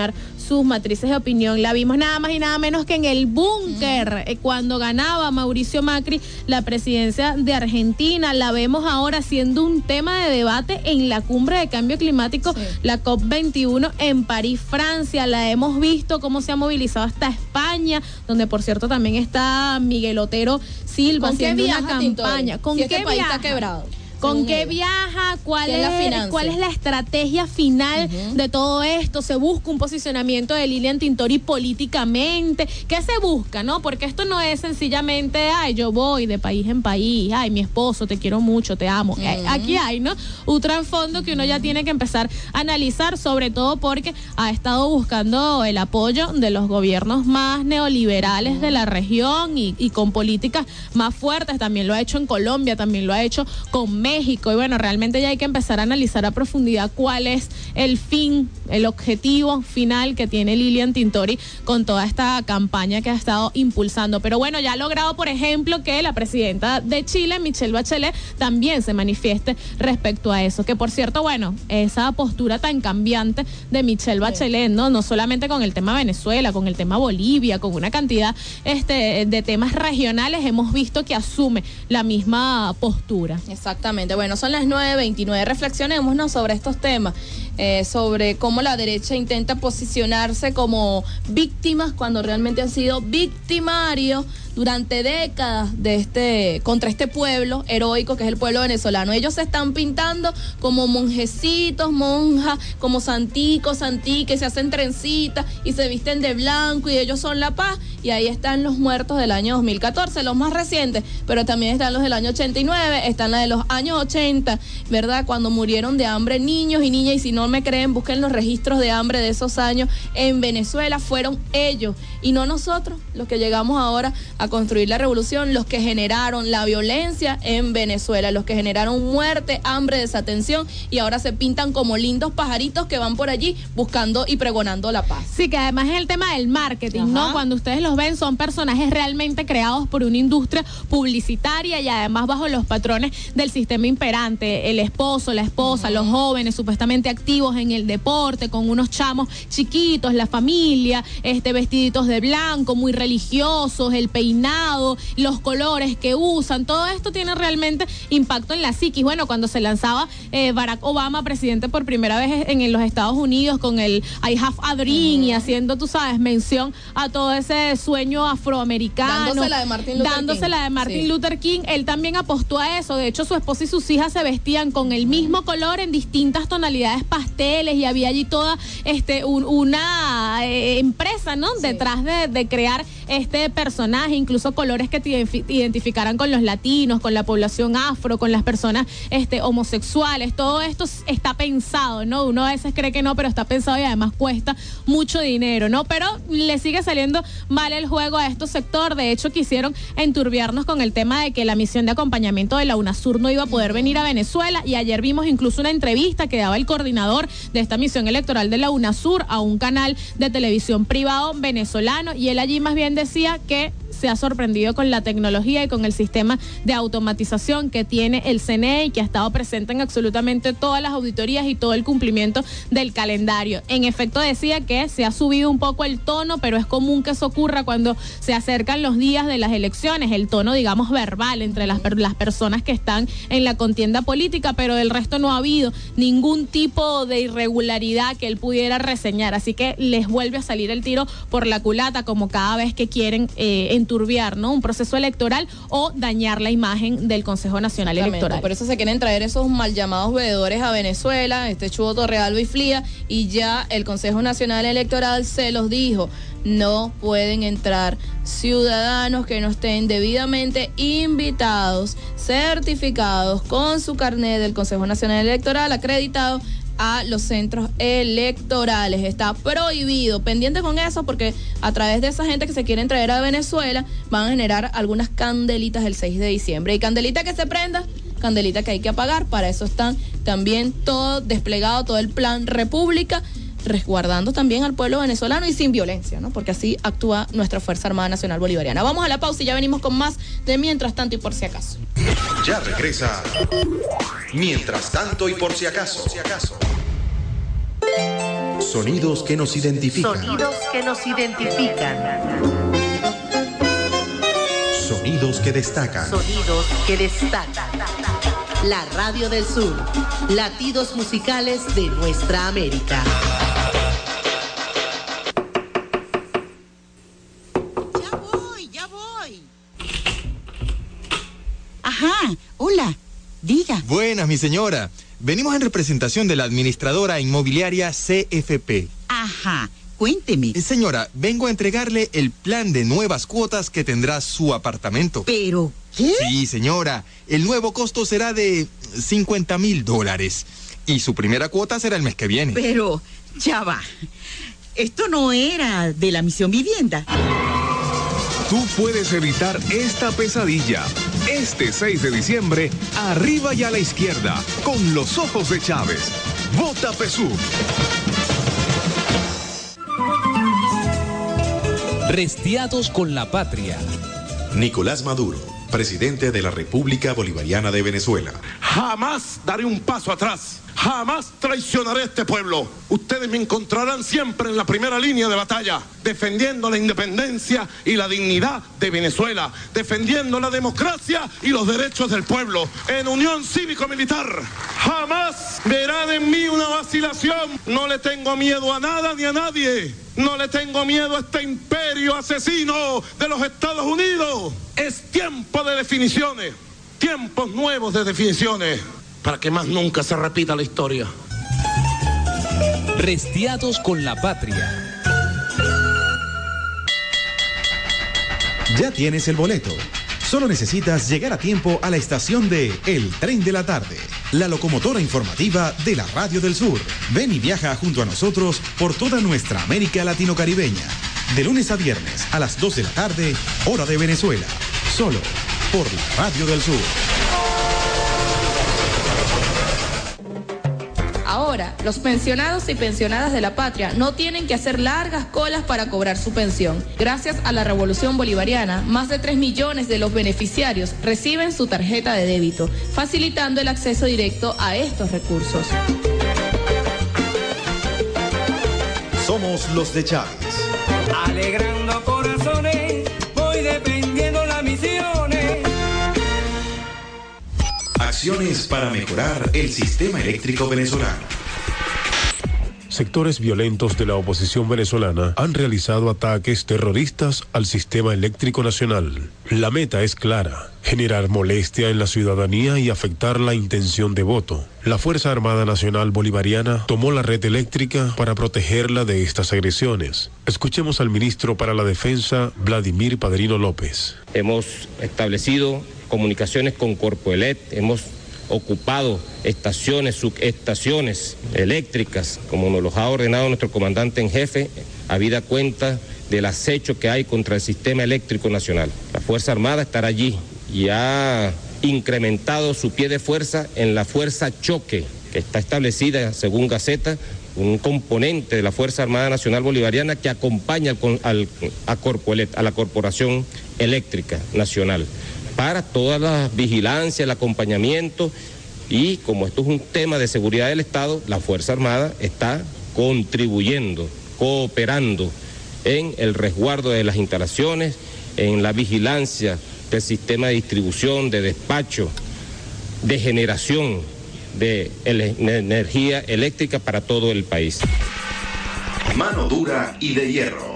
Speaker 9: sus matrices de opinión. La vimos nada más y nada menos que en el búnker, eh, cuando ganaba Mauricio Macri la presidencia de Argentina. La vemos ahora siendo un tema de debate en la cumbre de cambio climático, sí. la COP veintiuno en París, Francia. La hemos visto cómo se ha movilizado hasta España, donde por cierto también está Miguel Otero Silva haciendo una campaña. ¿Con
Speaker 1: si
Speaker 9: qué
Speaker 1: este país
Speaker 9: viaja?
Speaker 1: Está quebrado.
Speaker 9: ¿Con qué viaja? ¿Cuál es,
Speaker 1: la
Speaker 9: ¿Cuál es la estrategia final uh-huh. de todo esto? ¿Se busca un posicionamiento de Lilian Tintori políticamente? ¿Qué se busca, no? Porque esto no es sencillamente, ay, yo voy de país en país, ay, mi esposo, te quiero mucho, te amo. Uh-huh. Aquí hay, ¿no? Un trasfondo que uno ya tiene que empezar a analizar, sobre todo porque ha estado buscando el apoyo de los gobiernos más neoliberales uh-huh. de la región y, y con políticas más fuertes. También lo ha hecho en Colombia, también lo ha hecho con México. México, y bueno, realmente ya hay que empezar a analizar a profundidad cuál es el fin, el objetivo final que tiene Lilian Tintori con toda esta campaña que ha estado impulsando. Pero bueno, ya ha logrado, por ejemplo, que la presidenta de Chile, Michelle Bachelet, también se manifieste respecto a eso. Que por cierto, bueno, esa postura tan cambiante de Michelle Bachelet, ¿no? No solamente con el tema Venezuela, con el tema Bolivia, con una cantidad este, de temas regionales, hemos visto que asume la misma postura.
Speaker 1: Exactamente. Bueno, son las nueve veintinueve. Reflexionémonos sobre estos temas, eh, sobre cómo la derecha intenta posicionarse como víctimas cuando realmente han sido victimarios durante décadas de este contra este pueblo heroico que es el pueblo venezolano. Ellos se están pintando como monjecitos, monjas, como santicos, santiques, se hacen trencitas y se visten de blanco y ellos son la paz. Y ahí están los muertos del año dos mil catorce, los más recientes, pero también están los del año ochenta y nueve, están las de los años ochenta, ¿verdad? Cuando murieron de hambre niños y niñas, y si no me creen, busquen los registros de hambre de esos años en Venezuela. Fueron ellos y no nosotros los que llegamos ahora a construir la revolución, los que generaron la violencia en Venezuela, los que generaron muerte, hambre, desatención, y ahora se pintan como lindos pajaritos que van por allí buscando y pregonando la paz.
Speaker 9: Sí, que además es el tema del marketing, Ajá. ¿no? Cuando ustedes los ven, son personajes realmente creados por una industria publicitaria y además bajo los patrones del sistema imperante. El esposo, la esposa, uh-huh. los jóvenes supuestamente activos en el deporte, con unos chamos chiquitos, la familia, este vestiditos de blanco, muy religiosos, el peinado, los colores que usan, todo esto tiene realmente impacto en la psiquis. Bueno, cuando se lanzaba eh, Barack Obama, presidente por primera vez en, en los Estados Unidos, con el I have a dream uh-huh. y haciendo, tú sabes, mención a todo ese sueño afroamericano,
Speaker 1: dándosela de Martin Luther
Speaker 9: dándosela
Speaker 1: King.
Speaker 9: de Martin
Speaker 1: sí.
Speaker 9: Luther King, él también apostó a eso. De hecho, su esposa y sus hijas se vestían con el mismo color en distintas tonalidades pasteles y había allí toda este un, una eh, empresa, ¿no? Sí. Detrás de, de crear este personaje, incluso colores que te identificaran con los latinos, con la población afro, con las personas este homosexuales. Todo esto está pensado, ¿no? Uno a veces cree que no, pero está pensado y además cuesta mucho dinero, ¿no? Pero le sigue saliendo mal el juego a estos sectores. De hecho, quisieron enturbiarnos con el tema de que la misión de acompañamiento de la UNASUR no iba a poder venir a Venezuela, y ayer vimos incluso una entrevista que daba el coordinador de esta misión electoral de la UNASUR a un canal de televisión privado venezolano, y él allí más bien decía que se ha sorprendido con la tecnología y con el sistema de automatización que tiene el C N E y que ha estado presente en absolutamente todas las auditorías y todo el cumplimiento del calendario. En efecto, decía que se ha subido un poco el tono, pero es común que eso ocurra cuando se acercan los días de las elecciones, el tono, digamos, verbal entre las, las personas que están en la contienda política, pero del resto no ha habido ningún tipo de irregularidad que él pudiera reseñar. Así que les vuelve a salir el tiro por la culata, como cada vez que quieren eh, enturbiar, ¿no? Un proceso electoral o dañar la imagen del Consejo Nacional Electoral.
Speaker 1: Por eso se quieren traer esos mal llamados veedores a Venezuela, este Chubo Torrealba y Flía, y ya el Consejo Nacional Electoral se los dijo: no pueden entrar ciudadanos que no estén debidamente invitados, certificados con su carnet del Consejo Nacional Electoral acreditado a los centros electorales. Está prohibido. Pendiente con eso, porque a través de esa gente que se quieren traer a Venezuela van a generar algunas candelitas el seis de diciembre. Y candelita que se prenda, candelita que hay que apagar. Para eso están también todo desplegado, todo el plan República, resguardando también al pueblo venezolano y sin violencia, ¿no? Porque así actúa nuestra Fuerza Armada Nacional Bolivariana. Vamos a la pausa y ya venimos con más de Mientras Tanto y Por Si Acaso.
Speaker 12: Ya regresa Mientras Tanto y Por Si Acaso. Sonidos que nos identifican.
Speaker 5: Sonidos que nos identifican.
Speaker 12: Sonidos que destacan.
Speaker 5: Sonidos que destacan. La Radio del Sur. Latidos musicales de nuestra América.
Speaker 6: Ya voy, ya voy. Ajá, hola, diga.
Speaker 7: Buenas, mi señora. Venimos en representación de la administradora inmobiliaria C F P.
Speaker 6: Ajá, cuénteme.
Speaker 7: Señora, vengo a entregarle el plan de nuevas cuotas que tendrá su apartamento.
Speaker 6: ¿Pero qué?
Speaker 7: Sí, señora. El nuevo costo será de cincuenta mil dólares. Y su primera cuota será el mes que viene.
Speaker 6: Pero, ya va. Esto no era de la Misión Vivienda.
Speaker 8: Tú puedes evitar esta pesadilla. Este seis de diciembre, arriba y a la izquierda, con los ojos de Chávez. Vota P S U V.
Speaker 18: Restiados con la patria.
Speaker 12: Nicolás Maduro, presidente de la República Bolivariana de Venezuela.
Speaker 22: Jamás daré un paso atrás. Jamás traicionaré a este pueblo. Ustedes me encontrarán siempre en la primera línea de batalla, defendiendo la independencia y la dignidad de Venezuela, defendiendo la democracia y los derechos del pueblo, en unión cívico-militar. Jamás verán en mí una vacilación. No le tengo miedo a nada ni a nadie. No le tengo miedo a este imperio asesino de los Estados Unidos. Es tiempo de definiciones, tiempos nuevos de definiciones, para que más nunca se repita la historia.
Speaker 18: Restiados con la patria.
Speaker 12: Ya tienes el boleto. Solo necesitas llegar a tiempo a la estación de El Tren de la Tarde, la locomotora informativa de la Radio del Sur. Ven y viaja junto a nosotros por toda nuestra América latino-caribeña, de lunes a viernes a las dos de la tarde, hora de Venezuela, solo por la Radio del Sur.
Speaker 1: Ahora, los pensionados y pensionadas de la patria no tienen que hacer largas colas para cobrar su pensión. Gracias a la Revolución Bolivariana, más de tres millones de los beneficiarios reciben su tarjeta de débito, facilitando el acceso directo a estos recursos.
Speaker 12: Somos los de Chávez.
Speaker 11: Alegrando corazones, voy defendiendo las misiones.
Speaker 12: Acciones para mejorar el sistema eléctrico venezolano.
Speaker 10: Sectores violentos de la oposición venezolana han realizado ataques terroristas al sistema eléctrico nacional. La meta es clara: generar molestia en la ciudadanía y afectar la intención de voto. La Fuerza Armada Nacional Bolivariana tomó la red eléctrica para protegerla de estas agresiones. Escuchemos al ministro para la Defensa, Vladimir Padrino López.
Speaker 19: Hemos establecido comunicaciones con Corpoelet, hemos ocupado estaciones, subestaciones eléctricas, como nos los ha ordenado nuestro comandante en jefe, habida cuenta del acecho que hay contra el sistema eléctrico nacional. La Fuerza Armada estará allí y ha incrementado su pie de fuerza en la Fuerza Choque, que está establecida, según Gaceta, un componente de la Fuerza Armada Nacional Bolivariana que acompaña al, al, a Corpoelet, a la Corporación Eléctrica Nacional, para toda la vigilancia, el acompañamiento, y como esto es un tema de seguridad del Estado, la Fuerza Armada está contribuyendo, cooperando en el resguardo de las instalaciones, en la vigilancia del sistema de distribución, de despacho, de generación de energía eléctrica para todo el país.
Speaker 12: Mano dura y de hierro.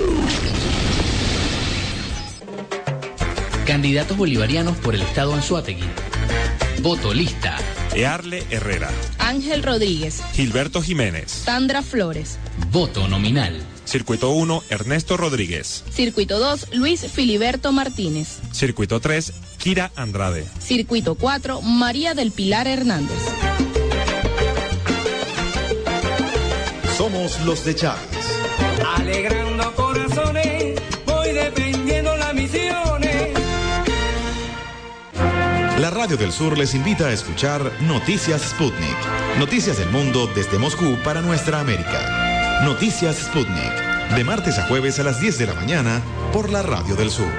Speaker 20: Candidatos bolivarianos por el Estado Anzoátegui. Voto lista.
Speaker 21: Earle Herrera.
Speaker 1: Ángel Rodríguez.
Speaker 21: Gilberto Jiménez.
Speaker 1: Sandra Flores.
Speaker 20: Voto nominal.
Speaker 21: Circuito uno, Ernesto Rodríguez.
Speaker 1: Circuito dos, Luis Filiberto Martínez.
Speaker 21: Circuito tres, Kira Andrade.
Speaker 1: Circuito cuatro, María del Pilar Hernández.
Speaker 12: Somos los de Chávez.
Speaker 11: Alegrando corazones, voy defendiendo las misiones.
Speaker 12: La Radio del Sur les invita a escuchar Noticias Sputnik. Noticias del mundo desde Moscú para nuestra América. Noticias Sputnik. De martes a jueves a las diez de la mañana por la Radio del Sur.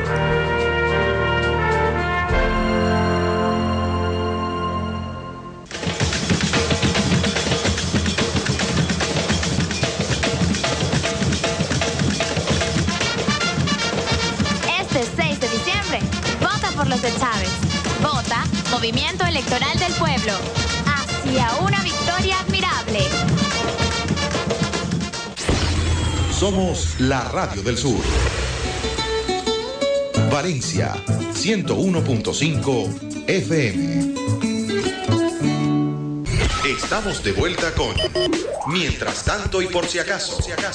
Speaker 13: pueblo, hacia una victoria admirable.
Speaker 12: Somos la Radio del Sur. Valencia, ciento uno punto cinco F M. Estamos de vuelta con Mientras tanto y por si acaso.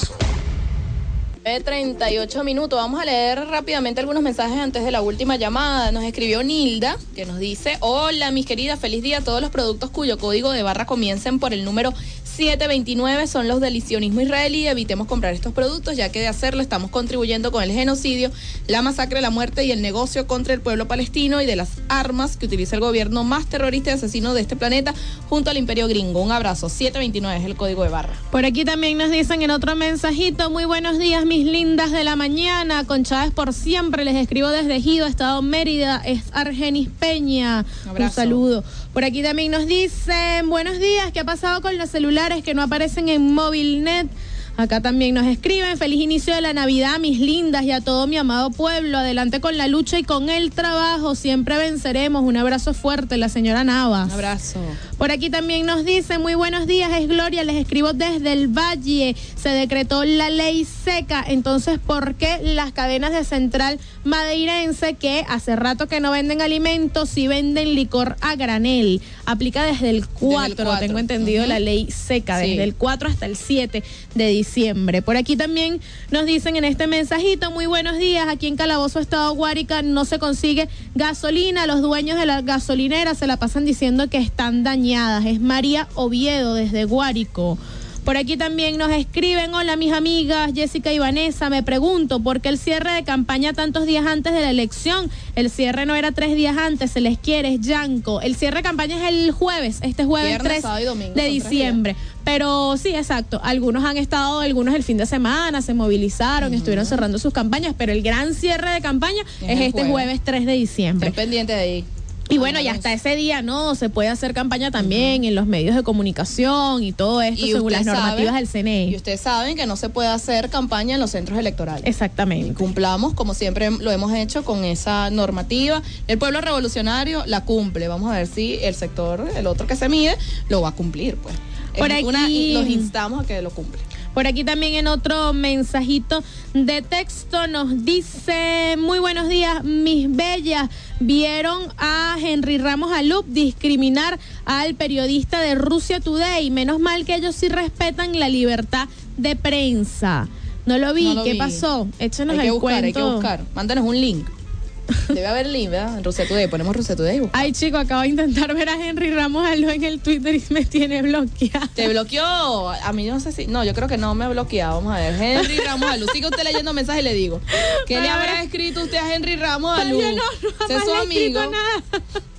Speaker 1: treinta y ocho minutos. Vamos a leer rápidamente algunos mensajes antes de la última llamada. Nos escribió Nilda, que nos dice: hola, mis queridas, feliz día. Todos los productos cuyo código de barra comiencen por el número siete veintinueve son los del sionismo israelí. Evitemos comprar estos productos, ya que de hacerlo estamos contribuyendo con el genocidio, la masacre, la muerte y el negocio contra el pueblo palestino y de las armas que utiliza el gobierno más terrorista y asesino de este planeta junto al imperio gringo. Un abrazo. siete veintinueve es el código de barra.
Speaker 9: Por aquí también nos dicen en otro mensajito: muy buenos días, mis lindas de la mañana, con Chávez por siempre, les escribo desde Ejido, Estado Mérida, es Argenis Peña. Un saludo. Por aquí también nos dicen: buenos días, ¿qué ha pasado con los celulares que no aparecen en Movilnet? Acá también nos escriben: feliz inicio de la Navidad, mis lindas, y a todo mi amado pueblo. Adelante con la lucha y con el trabajo. Siempre venceremos. Un abrazo fuerte, la señora Navas.
Speaker 1: Un abrazo.
Speaker 9: Por aquí también nos dice: muy buenos días, es Gloria, les escribo desde el Valle. Se decretó la ley seca. Entonces, ¿por qué las cadenas de Central Madeirense, que hace rato que no venden alimentos, sí venden licor a granel? Aplica desde el cuatro, tengo entendido, uh-huh. La ley seca, desde sí. el cuatro hasta el siete de diciembre. Por aquí también nos dicen en este mensajito: muy buenos días, aquí en Calabozo, Estado Guárica, no se consigue gasolina. Los dueños de la gasolinera se la pasan diciendo que están dañadas. Es María Oviedo desde Guárico. Por aquí también nos escriben: hola, mis amigas Jessica y Vanessa, me pregunto por qué el cierre de campaña tantos días antes de la elección. El cierre no era tres días antes, se les quiere, es Yanco. El cierre de campaña es el jueves, este jueves Viernes, tres sábado y domingo, de diciembre. Pero sí, exacto, algunos han estado, algunos el fin de semana, se movilizaron, uh-huh. estuvieron cerrando sus campañas, pero el gran cierre de campaña es, es este jueves. jueves tres de diciembre.
Speaker 1: Estén pendiente de ahí.
Speaker 9: Y bueno, y hasta ese día, ¿no? Se puede hacer campaña también uh-huh. en los medios de comunicación y todo esto, y según las normativas sabe, del C N E.
Speaker 1: Y ustedes saben que no se puede hacer campaña en los centros electorales.
Speaker 9: Exactamente.
Speaker 1: Y cumplamos, como siempre lo hemos hecho, con esa normativa. El pueblo revolucionario la cumple. Vamos a ver si el sector, el otro que se mide, lo va a cumplir, pues.
Speaker 9: Por aquí,
Speaker 1: una, y los instamos a que lo cumplan.
Speaker 9: Por aquí también en otro mensajito de texto nos dice: muy buenos días, mis bellas. Vieron a Henry Ramos Alup discriminar al periodista de Rusia Today. Menos mal que ellos sí respetan la libertad de prensa. No lo vi. No lo ¿Qué vi. pasó? Échenos
Speaker 1: hay
Speaker 9: el
Speaker 1: que buscar,
Speaker 9: cuento.
Speaker 1: Hay que buscar. Mándanos un link. Debe haber link, ¿verdad? En Rusia Today. Ponemos Rusia Today.
Speaker 9: Ay, chico, acabo de intentar ver a Henry Ramos Aló en el Twitter y me tiene bloqueado.
Speaker 1: ¿Te bloqueó? A mí no sé si... No, yo creo que no me ha bloqueado. Vamos a ver. Henry Ramos Aló. Sigue usted leyendo mensajes y le digo. ¿Qué le habrá escrito usted a Henry Ramos Aló?
Speaker 9: Yo no, no,
Speaker 1: ¿Es su amigo?
Speaker 9: Nada.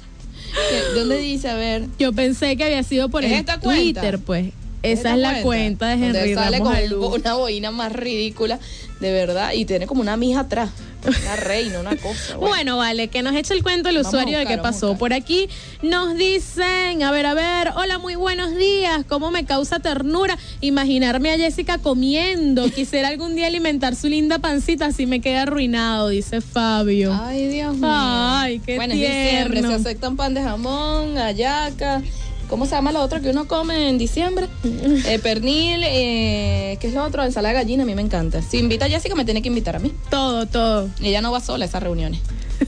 Speaker 1: ¿Dónde dice? A ver.
Speaker 9: Yo pensé que había sido por el Twitter, pues. Esa es la cuenta de Henry
Speaker 1: sale
Speaker 9: Ramos
Speaker 1: con
Speaker 9: Alú.
Speaker 1: Una boina más ridícula, de verdad, y tiene como una mija atrás. Una reina, una cosa.
Speaker 9: Bueno. bueno, vale, que nos eche el cuento el usuario buscar, de qué pasó. Por aquí nos dicen, a ver, a ver, hola, muy buenos días. ¿Cómo me causa ternura imaginarme a Jessica comiendo? Quisiera algún día alimentar su linda pancita, así me queda arruinado, dice Fabio.
Speaker 1: Ay, Dios mío.
Speaker 9: Ay, qué
Speaker 1: bueno,
Speaker 9: tierno.
Speaker 1: Bueno, en diciembre se aceptan pan de jamón, hallaca. ¿Cómo se llama lo otro que uno come en diciembre? Eh, pernil, eh, ¿qué es lo otro? Ensalada de gallina, a mí me encanta. Si invita a Jessica, me tiene que invitar a mí.
Speaker 9: Todo, todo.
Speaker 1: Ella no va sola a esas reuniones.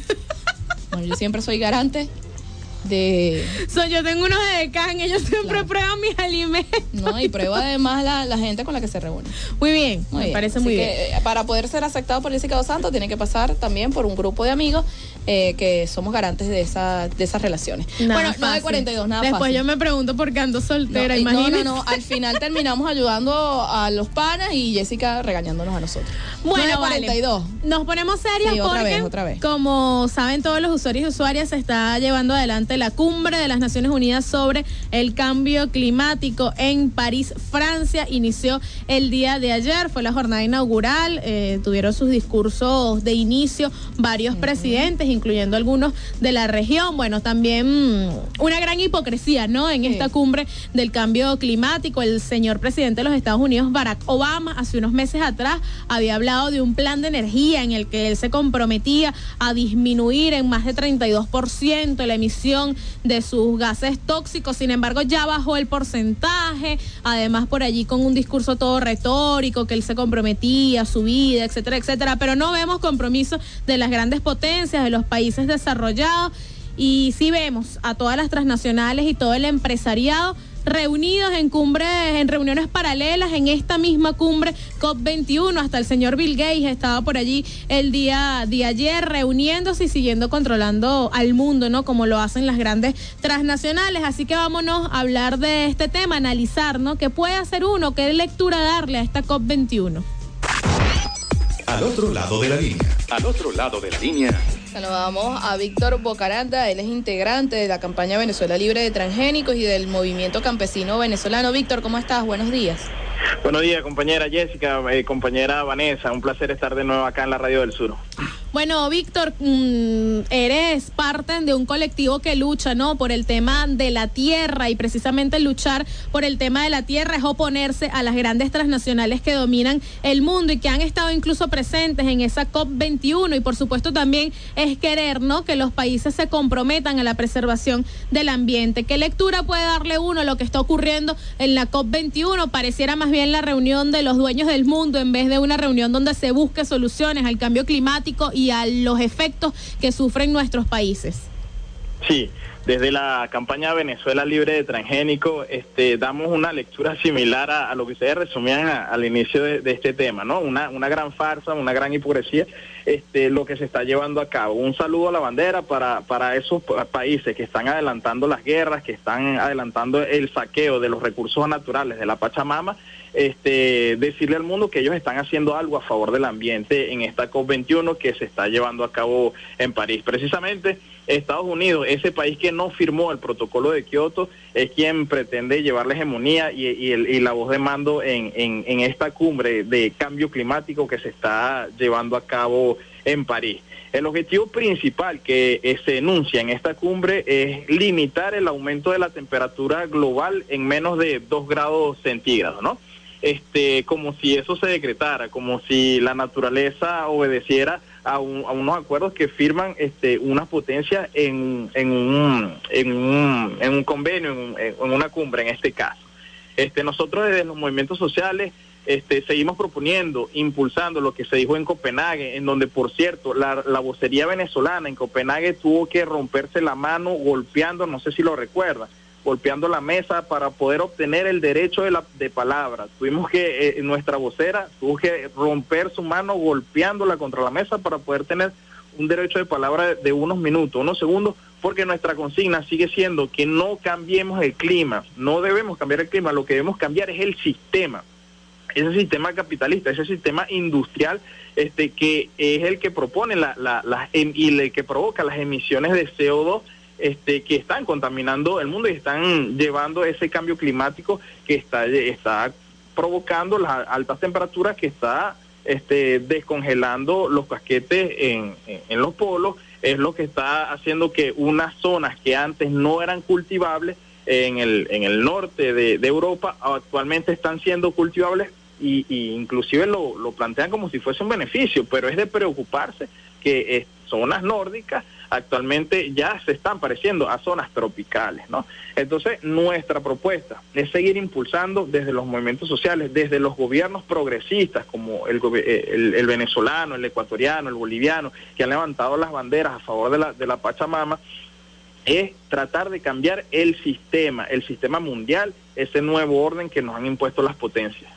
Speaker 1: Bueno, yo siempre soy garante de...
Speaker 9: So, yo tengo unos de can, ellos siempre claro. prueban mis alimentos.
Speaker 1: No, y prueba además la, la gente con la que se reúne.
Speaker 9: Muy bien,
Speaker 1: muy
Speaker 9: me
Speaker 1: bien.
Speaker 9: parece
Speaker 1: Así
Speaker 9: muy
Speaker 1: que,
Speaker 9: bien.
Speaker 1: Para poder ser aceptado por Jessica Dos Santos, tiene que pasar también por un grupo de amigos eh, que somos garantes de, esa, de esas relaciones.
Speaker 9: Nada
Speaker 1: bueno,
Speaker 9: fácil.
Speaker 1: nueve cuarenta y dos, nada
Speaker 9: Después
Speaker 1: fácil.
Speaker 9: yo me pregunto por qué ando soltera,
Speaker 1: no,
Speaker 9: imagínate.
Speaker 1: No, no, no, al final terminamos ayudando a los panas y Jessica regañándonos a nosotros.
Speaker 9: Bueno,
Speaker 1: nueve cuarenta y dos.
Speaker 9: Vale. Nos ponemos serias
Speaker 1: sí, otra
Speaker 9: porque,
Speaker 1: vez, otra vez.
Speaker 9: como saben todos los usuarios y usuarias, se está llevando adelante la cumbre de las Naciones Unidas sobre el cambio climático en París, Francia. Inició el día de ayer, fue la jornada inaugural, eh, tuvieron sus discursos de inicio varios uh-huh. presidentes, incluyendo algunos de la región. Bueno, también mmm, una gran hipocresía, ¿no? En sí. esta cumbre del cambio climático, el señor presidente de los Estados Unidos, Barack Obama, hace unos meses atrás había hablado de un plan de energía en el que él se comprometía a disminuir en más de treinta y dos por ciento la emisión emisión de sus gases tóxicos. Sin embargo, ya bajó el porcentaje, además por allí con un discurso todo retórico, que él se comprometía a su vida, etcétera, etcétera, pero no vemos compromiso de las grandes potencias, de los países desarrollados, y sí vemos a todas las transnacionales y todo el empresariado reunidos en cumbres, en reuniones paralelas en esta misma cumbre COP veintiuno. Hasta el señor Bill Gates estaba por allí el día de ayer reuniéndose y siguiendo controlando al mundo, ¿no? Como lo hacen las grandes transnacionales. Así que vámonos a hablar de este tema, analizar, ¿no? ¿Qué puede hacer uno? ¿Qué lectura darle a esta COP veintiuno?
Speaker 12: Al otro lado de la línea. Al otro lado de la línea.
Speaker 1: Saludamos a Víctor Bocaranda, él es integrante de la campaña Venezuela Libre de Transgénicos y del movimiento campesino venezolano. Víctor, ¿cómo estás? Buenos días.
Speaker 14: Buenos días, compañera Jessica, eh, compañera Vanessa, un placer estar de nuevo acá en la Radio del Sur.
Speaker 9: Bueno, Víctor, mmm, eres parte de un colectivo que lucha, ¿no?, por el tema de la tierra, y precisamente luchar por el tema de la tierra es oponerse a las grandes transnacionales que dominan el mundo y que han estado incluso presentes en esa COP veintiuno, y por supuesto también es querer, ¿no?, que los países se comprometan a la preservación del ambiente. ¿Qué lectura puede darle uno a lo que está ocurriendo en la COP veintiuno? Pareciera más bien la reunión de los dueños del mundo en vez de una reunión donde se busque soluciones al cambio climático y a los efectos que sufren nuestros países.
Speaker 14: Sí, desde la campaña Venezuela Libre de Transgénicos este, damos una lectura similar a, a lo que ustedes resumían a, al inicio de, de este tema, ¿no? Una, una gran farsa, una gran hipocresía, este, lo que se está llevando a cabo. Un saludo a la bandera para, para esos países que están adelantando las guerras, que están adelantando el saqueo de los recursos naturales de la Pachamama. Este, decirle al mundo que ellos están haciendo algo a favor del ambiente en esta COP veintiuno que se está llevando a cabo en París. Precisamente Estados Unidos, ese país que no firmó el protocolo de Kioto, es quien pretende llevar la hegemonía y, y, el, y la voz de mando en, en, en esta cumbre de cambio climático que se está llevando a cabo en París. El objetivo principal que eh, se enuncia en esta cumbre es limitar el aumento de la temperatura global en menos de dos grados centígrados, ¿no? Este, como si eso se decretara, como si la naturaleza obedeciera a, un, a unos acuerdos que firman este, unas potencias en, en, un, en, un, en un convenio, en, un, en una cumbre en este caso. Este, nosotros desde los movimientos sociales este, seguimos proponiendo, impulsando lo que se dijo en Copenhague, en donde, por cierto, la, la vocería venezolana en Copenhague tuvo que romperse la mano golpeando, no sé si lo recuerdan, golpeando la mesa para poder obtener el derecho de la de palabra. Tuvimos que, eh, nuestra vocera tuvo que romper su mano golpeándola contra la mesa para poder tener un derecho de palabra de, de unos minutos, unos segundos, porque nuestra consigna sigue siendo que no cambiemos el clima, no debemos cambiar el clima, lo que debemos cambiar es el sistema, ese sistema capitalista, ese sistema industrial este que es el que propone la, la, la, y el que provoca las emisiones de C O dos Este, que están contaminando el mundo y están llevando ese cambio climático que está, está provocando las altas temperaturas, que está este, descongelando los casquetes en, en, en los polos, es lo que está haciendo que unas zonas que antes no eran cultivables en el, en el norte de, de Europa actualmente están siendo cultivables y, y inclusive lo, lo plantean como si fuese un beneficio, pero es de preocuparse que eh, zonas nórdicas actualmente ya se están pareciendo a zonas tropicales, ¿no? Entonces, nuestra propuesta es seguir impulsando desde los movimientos sociales, desde los gobiernos progresistas, como el, el, el venezolano, el ecuatoriano, el boliviano, que han levantado las banderas a favor de la, de la Pachamama, es tratar de cambiar el sistema, el sistema mundial, ese nuevo orden que nos han impuesto las potencias.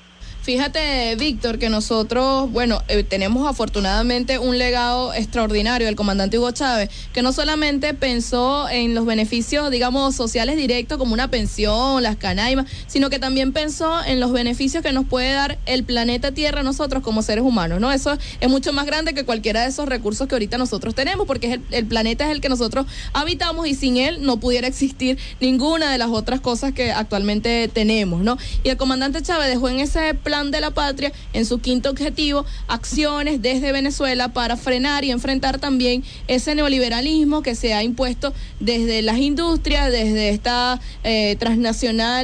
Speaker 1: Fíjate, Víctor, que nosotros, bueno, eh, tenemos afortunadamente un legado extraordinario del comandante Hugo Chávez, que no solamente pensó en los beneficios, digamos, sociales directos como una pensión, las canaimas, sino que también pensó en los beneficios que nos puede dar el planeta Tierra a nosotros como seres humanos, ¿no? Eso es mucho más grande que cualquiera de esos recursos que ahorita nosotros tenemos, porque es el, el planeta es el que nosotros habitamos y sin él no pudiera existir ninguna de las otras cosas que actualmente tenemos, ¿no? Y el comandante Chávez dejó en ese plan de la patria, en su quinto objetivo, acciones desde Venezuela para frenar y enfrentar también ese neoliberalismo que se ha impuesto desde las industrias, desde estas eh, transnacionales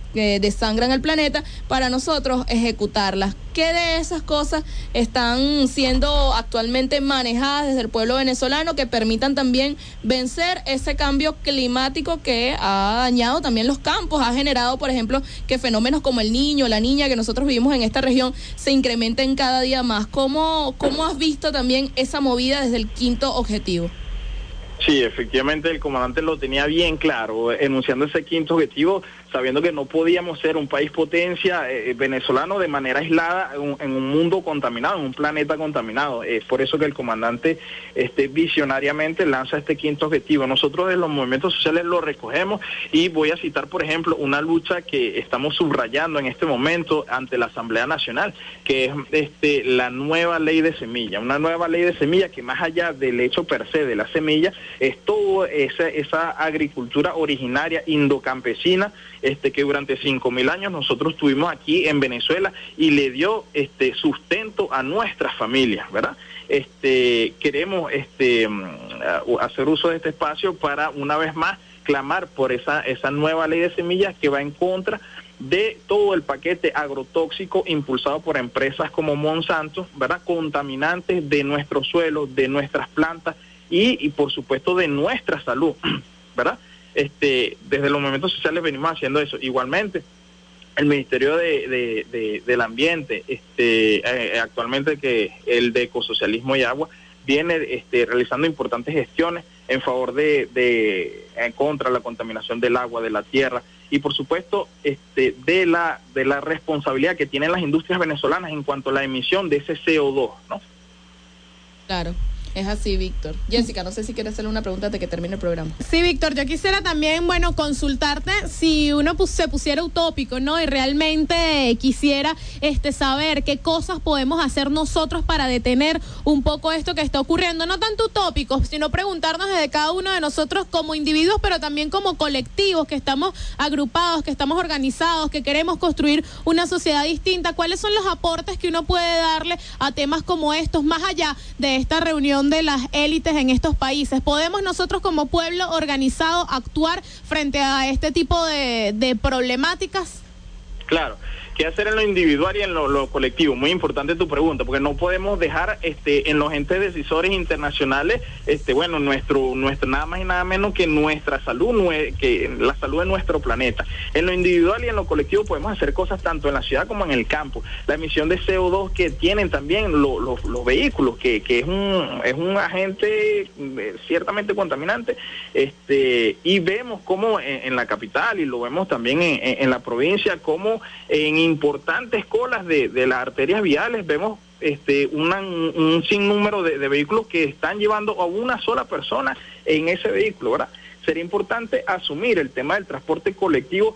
Speaker 1: que desangran el planeta, para nosotros ejecutarlas. ¿Qué de esas cosas están siendo actualmente manejadas desde el pueblo venezolano que permitan también vencer ese cambio climático que ha dañado también los campos, ha generado, por ejemplo, que fenómenos como el niño, la niña que nosotros vivimos en esta región se incrementen cada día más? ¿Cómo, cómo has visto también esa movida desde el quinto objetivo?
Speaker 14: Sí, efectivamente el comandante lo tenía bien claro, enunciando ese quinto objetivo, sabiendo que no podíamos ser un país potencia eh, venezolano de manera aislada en, en un mundo contaminado, en un planeta contaminado. Es por eso que el comandante este, visionariamente lanza este quinto objetivo. Nosotros en los movimientos sociales lo recogemos y voy a citar, por ejemplo, una lucha que estamos subrayando en este momento ante la Asamblea Nacional, que es este, la nueva ley de semilla, una nueva ley de semilla que más allá del hecho per se de la semilla, es toda esa, esa agricultura originaria indocampesina este, que durante cinco mil años nosotros tuvimos aquí en Venezuela y le dio este, sustento a nuestras familias, ¿verdad? Este, queremos este, hacer uso de este espacio para una vez más clamar por esa, esa nueva ley de semillas que va en contra de todo el paquete agrotóxico impulsado por empresas como Monsanto, ¿verdad? Contaminantes de nuestro suelo, de nuestras plantas, Y, y por supuesto de nuestra salud, ¿verdad? Este, desde los movimientos sociales venimos haciendo eso. Igualmente, el Ministerio de, de, de, del Ambiente, este, eh, actualmente que el de Ecosocialismo y Agua, viene este, realizando importantes gestiones en favor de, de en contra de la contaminación del agua, de la tierra, y por supuesto este, de la de la responsabilidad que tienen las industrias venezolanas en cuanto a la emisión de ese C O dos, ¿no?
Speaker 1: Claro. Es así, Víctor. Jessica, no sé si quieres hacerle una pregunta antes de que termine el programa.
Speaker 9: Sí, Víctor, yo quisiera también, bueno, consultarte si uno pus- se pusiera utópico, ¿no? Y realmente quisiera este saber qué cosas podemos hacer nosotros para detener un poco esto que está ocurriendo. No tanto utópicos, sino preguntarnos desde cada uno de nosotros como individuos, pero también como colectivos, que estamos agrupados, que estamos organizados, que queremos construir una sociedad distinta. ¿Cuáles son los aportes que uno puede darle a temas como estos, más allá de esta reunión de las élites en estos países? ¿Podemos nosotros como pueblo organizado actuar frente a este tipo de, de problemáticas?
Speaker 14: Claro. ¿Qué hacer en lo individual y en lo, lo colectivo? Muy importante tu pregunta, porque no podemos dejar este en los entes decisores internacionales, este bueno, nuestro nuestro nada más y nada menos que nuestra salud, nue, que la salud de nuestro planeta. En lo individual y en lo colectivo podemos hacer cosas tanto en la ciudad como en el campo. La emisión de C O dos que tienen también lo, lo, los vehículos, que, que es un es un agente eh, ciertamente contaminante, este y vemos cómo en, en la capital, y lo vemos también en, en, en la provincia, como en importantes colas de, de las arterias viales vemos este una, un sinnúmero de, de vehículos que están llevando a una sola persona en ese vehículo, ¿verdad? Sería importante asumir el tema del transporte colectivo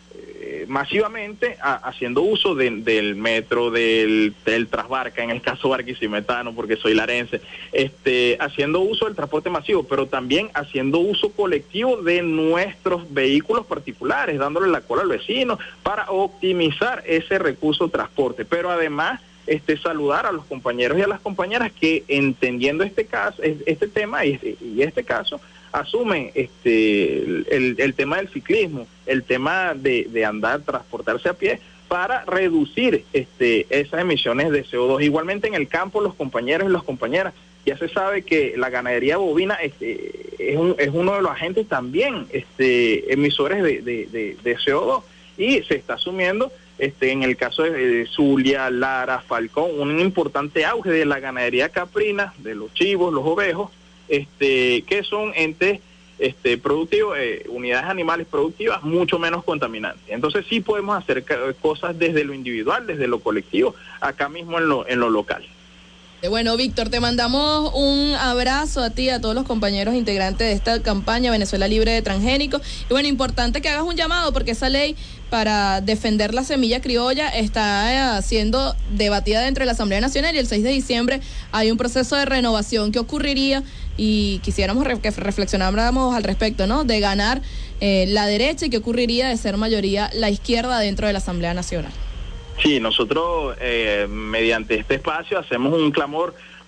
Speaker 14: eh, masivamente, a, haciendo uso de, del metro, del, del Transbarca, en el caso barquisimetano, porque soy larense, este, haciendo uso del transporte masivo, pero también haciendo uso colectivo de nuestros vehículos particulares, dándole la cola al vecino para optimizar ese recurso de transporte, pero además este saludar a los compañeros y a las compañeras que, entendiendo este caso, este tema y, y este caso, asumen este el, el tema del ciclismo, el tema de, de andar, transportarse a pie, para reducir este esas emisiones de C O dos. Igualmente en el campo, los compañeros y las compañeras, ya se sabe que la ganadería bovina este, es, un, es uno de los agentes también este emisores de, de, de, de C O dos, y se está asumiendo este en el caso de, de Zulia, Lara, Falcón, un importante auge de la ganadería caprina, de los chivos, los ovejos, este que son entes este productivos, eh, unidades animales productivas mucho menos contaminantes. Entonces sí podemos hacer cosas desde lo individual, desde lo colectivo, acá mismo en lo en lo local.
Speaker 1: Bueno, Víctor, te mandamos un abrazo a ti, a todos los compañeros integrantes de esta campaña Venezuela Libre de Transgénicos. Y bueno, importante que hagas un llamado, porque esa ley para defender la semilla criolla está eh, siendo debatida dentro de la Asamblea Nacional, y el seis de diciembre hay un proceso de renovación. ¿Qué ocurriría? Y quisiéramos re- que reflexionáramos al respecto, ¿no? De ganar eh, la derecha, y qué ocurriría de ser mayoría la izquierda dentro de la Asamblea Nacional.
Speaker 14: Sí, nosotros eh, mediante este espacio hacemos un clamor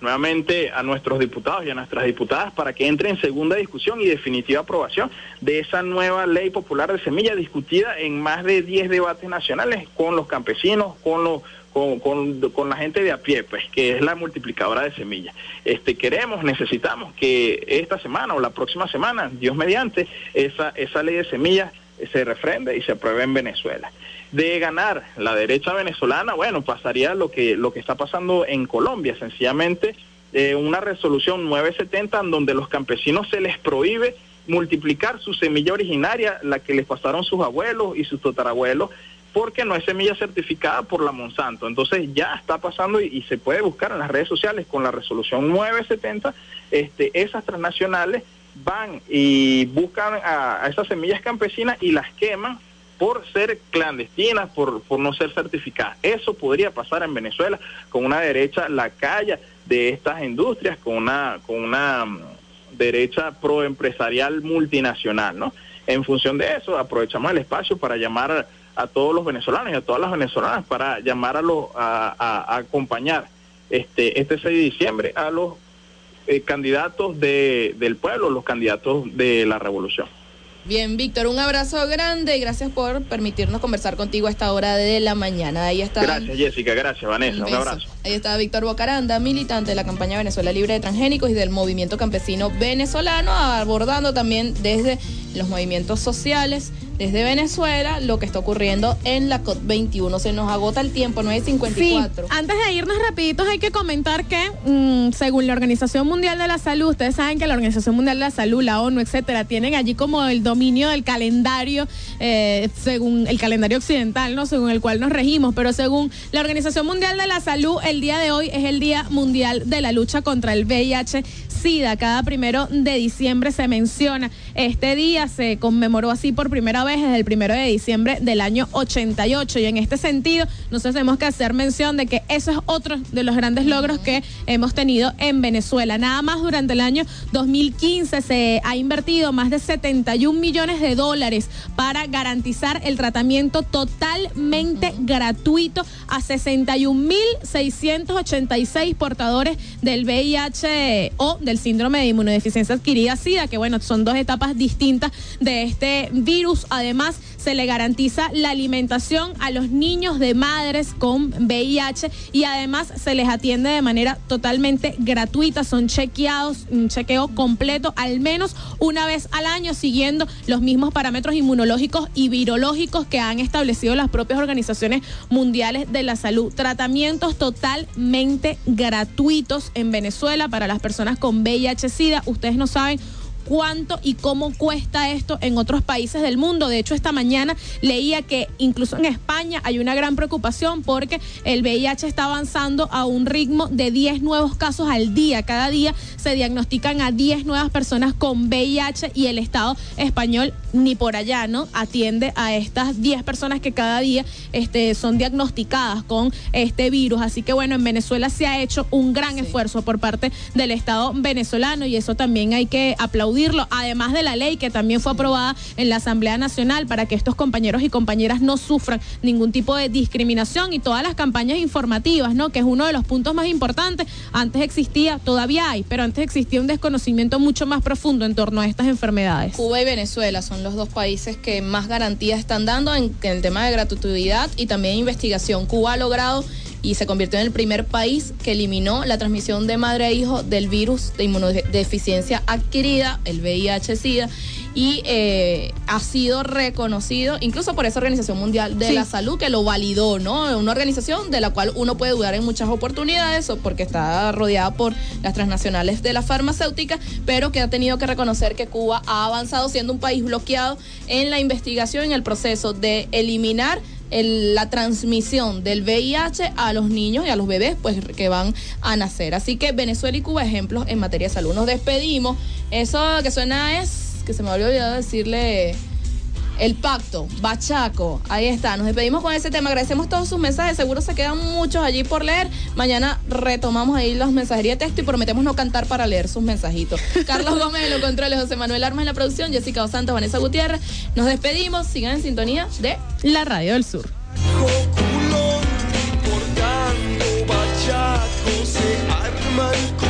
Speaker 14: nuevamente a nuestros diputados y a nuestras diputadas para que entre en segunda discusión y definitiva aprobación de esa nueva ley popular de semilla discutida en más de diez debates nacionales con los campesinos, con los Con, con, con la gente de a pie, pues, que es la multiplicadora de semillas. Este, queremos, necesitamos que esta semana o la próxima semana, Dios mediante, esa, esa ley de semillas se refrende y se apruebe en Venezuela. De ganar la derecha venezolana, bueno, pasaría lo que, lo que está pasando en Colombia, sencillamente eh, una resolución nueve setenta en donde los campesinos se les prohíbe multiplicar su semilla originaria, la que les pasaron sus abuelos y sus tatarabuelos, porque no es semilla certificada por la Monsanto. Entonces ya está pasando y, y se puede buscar en las redes sociales con la resolución nueve setenta, este, esas transnacionales van y buscan a, a esas semillas campesinas y las queman por ser clandestinas, por, por no ser certificadas. Eso podría pasar en Venezuela con una derecha lacaya de estas industrias, con una, con una derecha proempresarial multinacional, ¿no? En función de eso, aprovechamos el espacio para llamar a todos los venezolanos y a todas las venezolanas para llamar a los a, a, a acompañar este este seis de diciembre a los eh, candidatos de, del pueblo, los candidatos de la revolución.
Speaker 1: Bien, Víctor, un abrazo grande y gracias por permitirnos conversar contigo a esta hora de la mañana. Ahí está.
Speaker 14: Gracias, Jessica, gracias, Vanessa, un, un abrazo.
Speaker 1: Ahí está Víctor Bocaranda, militante de la campaña Venezuela Libre de Transgénicos y del movimiento campesino venezolano, abordando también desde los movimientos sociales, desde Venezuela, lo que está ocurriendo en la COP veintiuno. Se nos agota el tiempo, nueve cincuenta y cuatro.
Speaker 9: Sí, antes de irnos rapiditos hay que comentar que mmm, según la Organización Mundial de la Salud, ustedes saben que la Organización Mundial de la Salud, la ONU, etcétera, tienen allí como el dominio del calendario, eh, según el calendario occidental, ¿no? Según el cual nos regimos, pero según la Organización Mundial de la Salud, el día de hoy es el Día Mundial de la Lucha contra el V I H SIDA. Cada primero de diciembre se menciona este día, se conmemoró así por primera vez desde el primero de diciembre del año ochenta y ocho, y en este sentido nosotros tenemos que hacer mención de que eso es otro de los grandes logros que hemos tenido en Venezuela. Nada más durante el año dos mil quince se ha invertido más de setenta y un millones de dólares para garantizar el tratamiento totalmente uh-huh. gratuito a sesenta y un mil seiscientos ochenta y seis portadores del V I H o del síndrome de inmunodeficiencia adquirida SIDA, que bueno, son dos etapas distintas de este virus. Además, se le garantiza la alimentación a los niños de madres con V I H y además se les atiende de manera totalmente gratuita. Son chequeados, un chequeo completo al menos una vez al año, siguiendo los mismos parámetros inmunológicos y virológicos que han establecido las propias organizaciones mundiales de la salud. Tratamientos totalmente gratuitos en Venezuela para las personas con V I H SIDA. Ustedes no saben cuánto y cómo cuesta esto en otros países del mundo. De hecho, esta mañana leía que incluso en España hay una gran preocupación porque el V I H está avanzando a un ritmo de diez nuevos casos al día. Cada día se diagnostican a diez nuevas personas con V I H y el Estado español ni por allá, ¿no? Atiende a estas diez personas que cada día este, son diagnosticadas con este virus. Así que bueno, en Venezuela se ha hecho un gran sí. esfuerzo por parte del Estado venezolano y eso también hay que aplaudir. Además de la ley que también fue aprobada en la Asamblea Nacional para que estos compañeros y compañeras no sufran ningún tipo de discriminación y todas las campañas informativas, ¿no? Que es uno de los puntos más importantes. Antes existía, todavía hay, pero antes existía un desconocimiento mucho más profundo en torno a estas enfermedades.
Speaker 1: Cuba y Venezuela son los dos países que más garantías están dando en, en el tema de gratuidad y también investigación. Cuba ha logrado y se convirtió en el primer país que eliminó la transmisión de madre a hijo del virus de inmunodeficiencia adquirida, el V I H SIDA, y eh, ha sido reconocido incluso por esa Organización Mundial de sí. la Salud que lo validó, ¿no? Una organización de la cual uno puede dudar en muchas oportunidades porque está rodeada por las transnacionales de la farmacéutica, pero que ha tenido que reconocer que Cuba ha avanzado siendo un país bloqueado en la investigación, en el proceso de eliminar El, la transmisión del V I H a los niños y a los bebés pues que van a nacer. Así que Venezuela y Cuba, ejemplos en materia de salud. Nos despedimos. Eso que suena es, que se me había olvidado decirle, el pacto, Bachaco. Ahí está, nos despedimos con ese tema. Agradecemos todos sus mensajes, seguro se quedan muchos allí por leer. Mañana retomamos ahí las mensajerías de texto y prometemos no cantar para leer sus mensajitos. Carlos Gómez en los controles, José Manuel Armas en la producción, Jessica Dos Santos, Vanessa Gutiérrez. Nos despedimos, sigan en sintonía de
Speaker 9: la Radio del Sur.
Speaker 11: Bachaco se arma el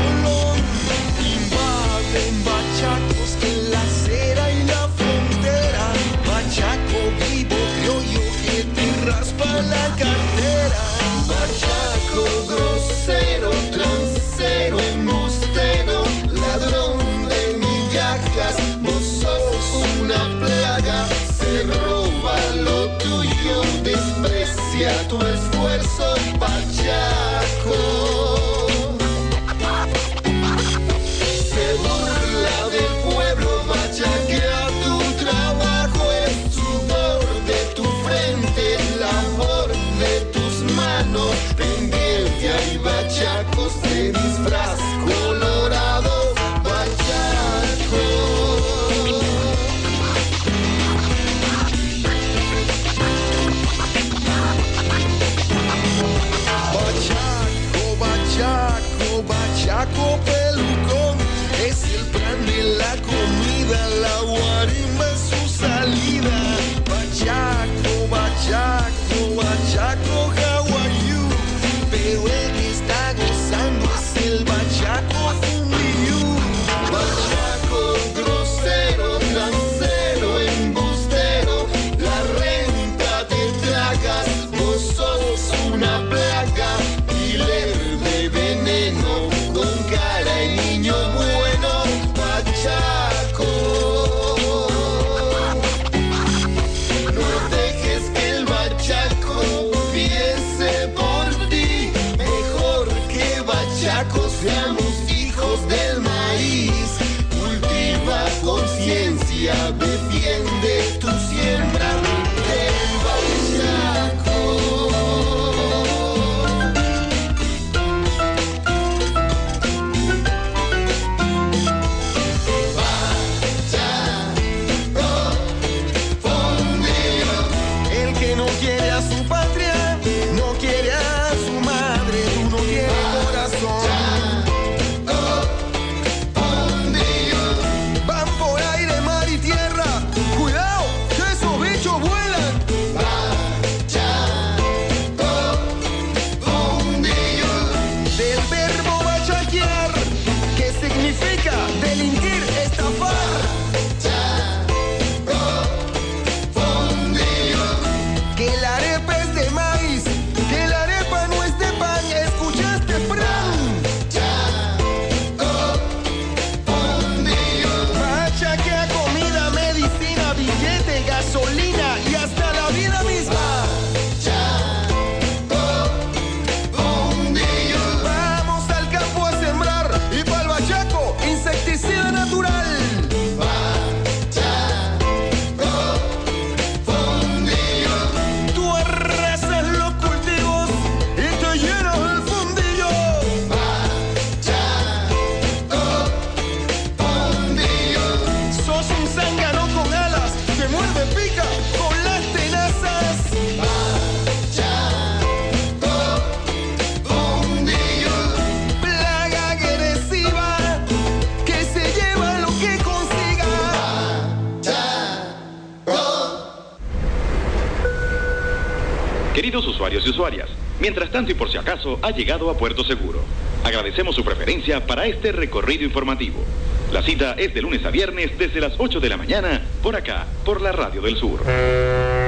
Speaker 3: Queridos usuarios y usuarias, mientras tanto y por si acaso ha llegado a Puerto Seguro. Agradecemos su preferencia para este recorrido informativo. La cita es de lunes a viernes desde las ocho de la mañana, por acá, por la Radio del Sur.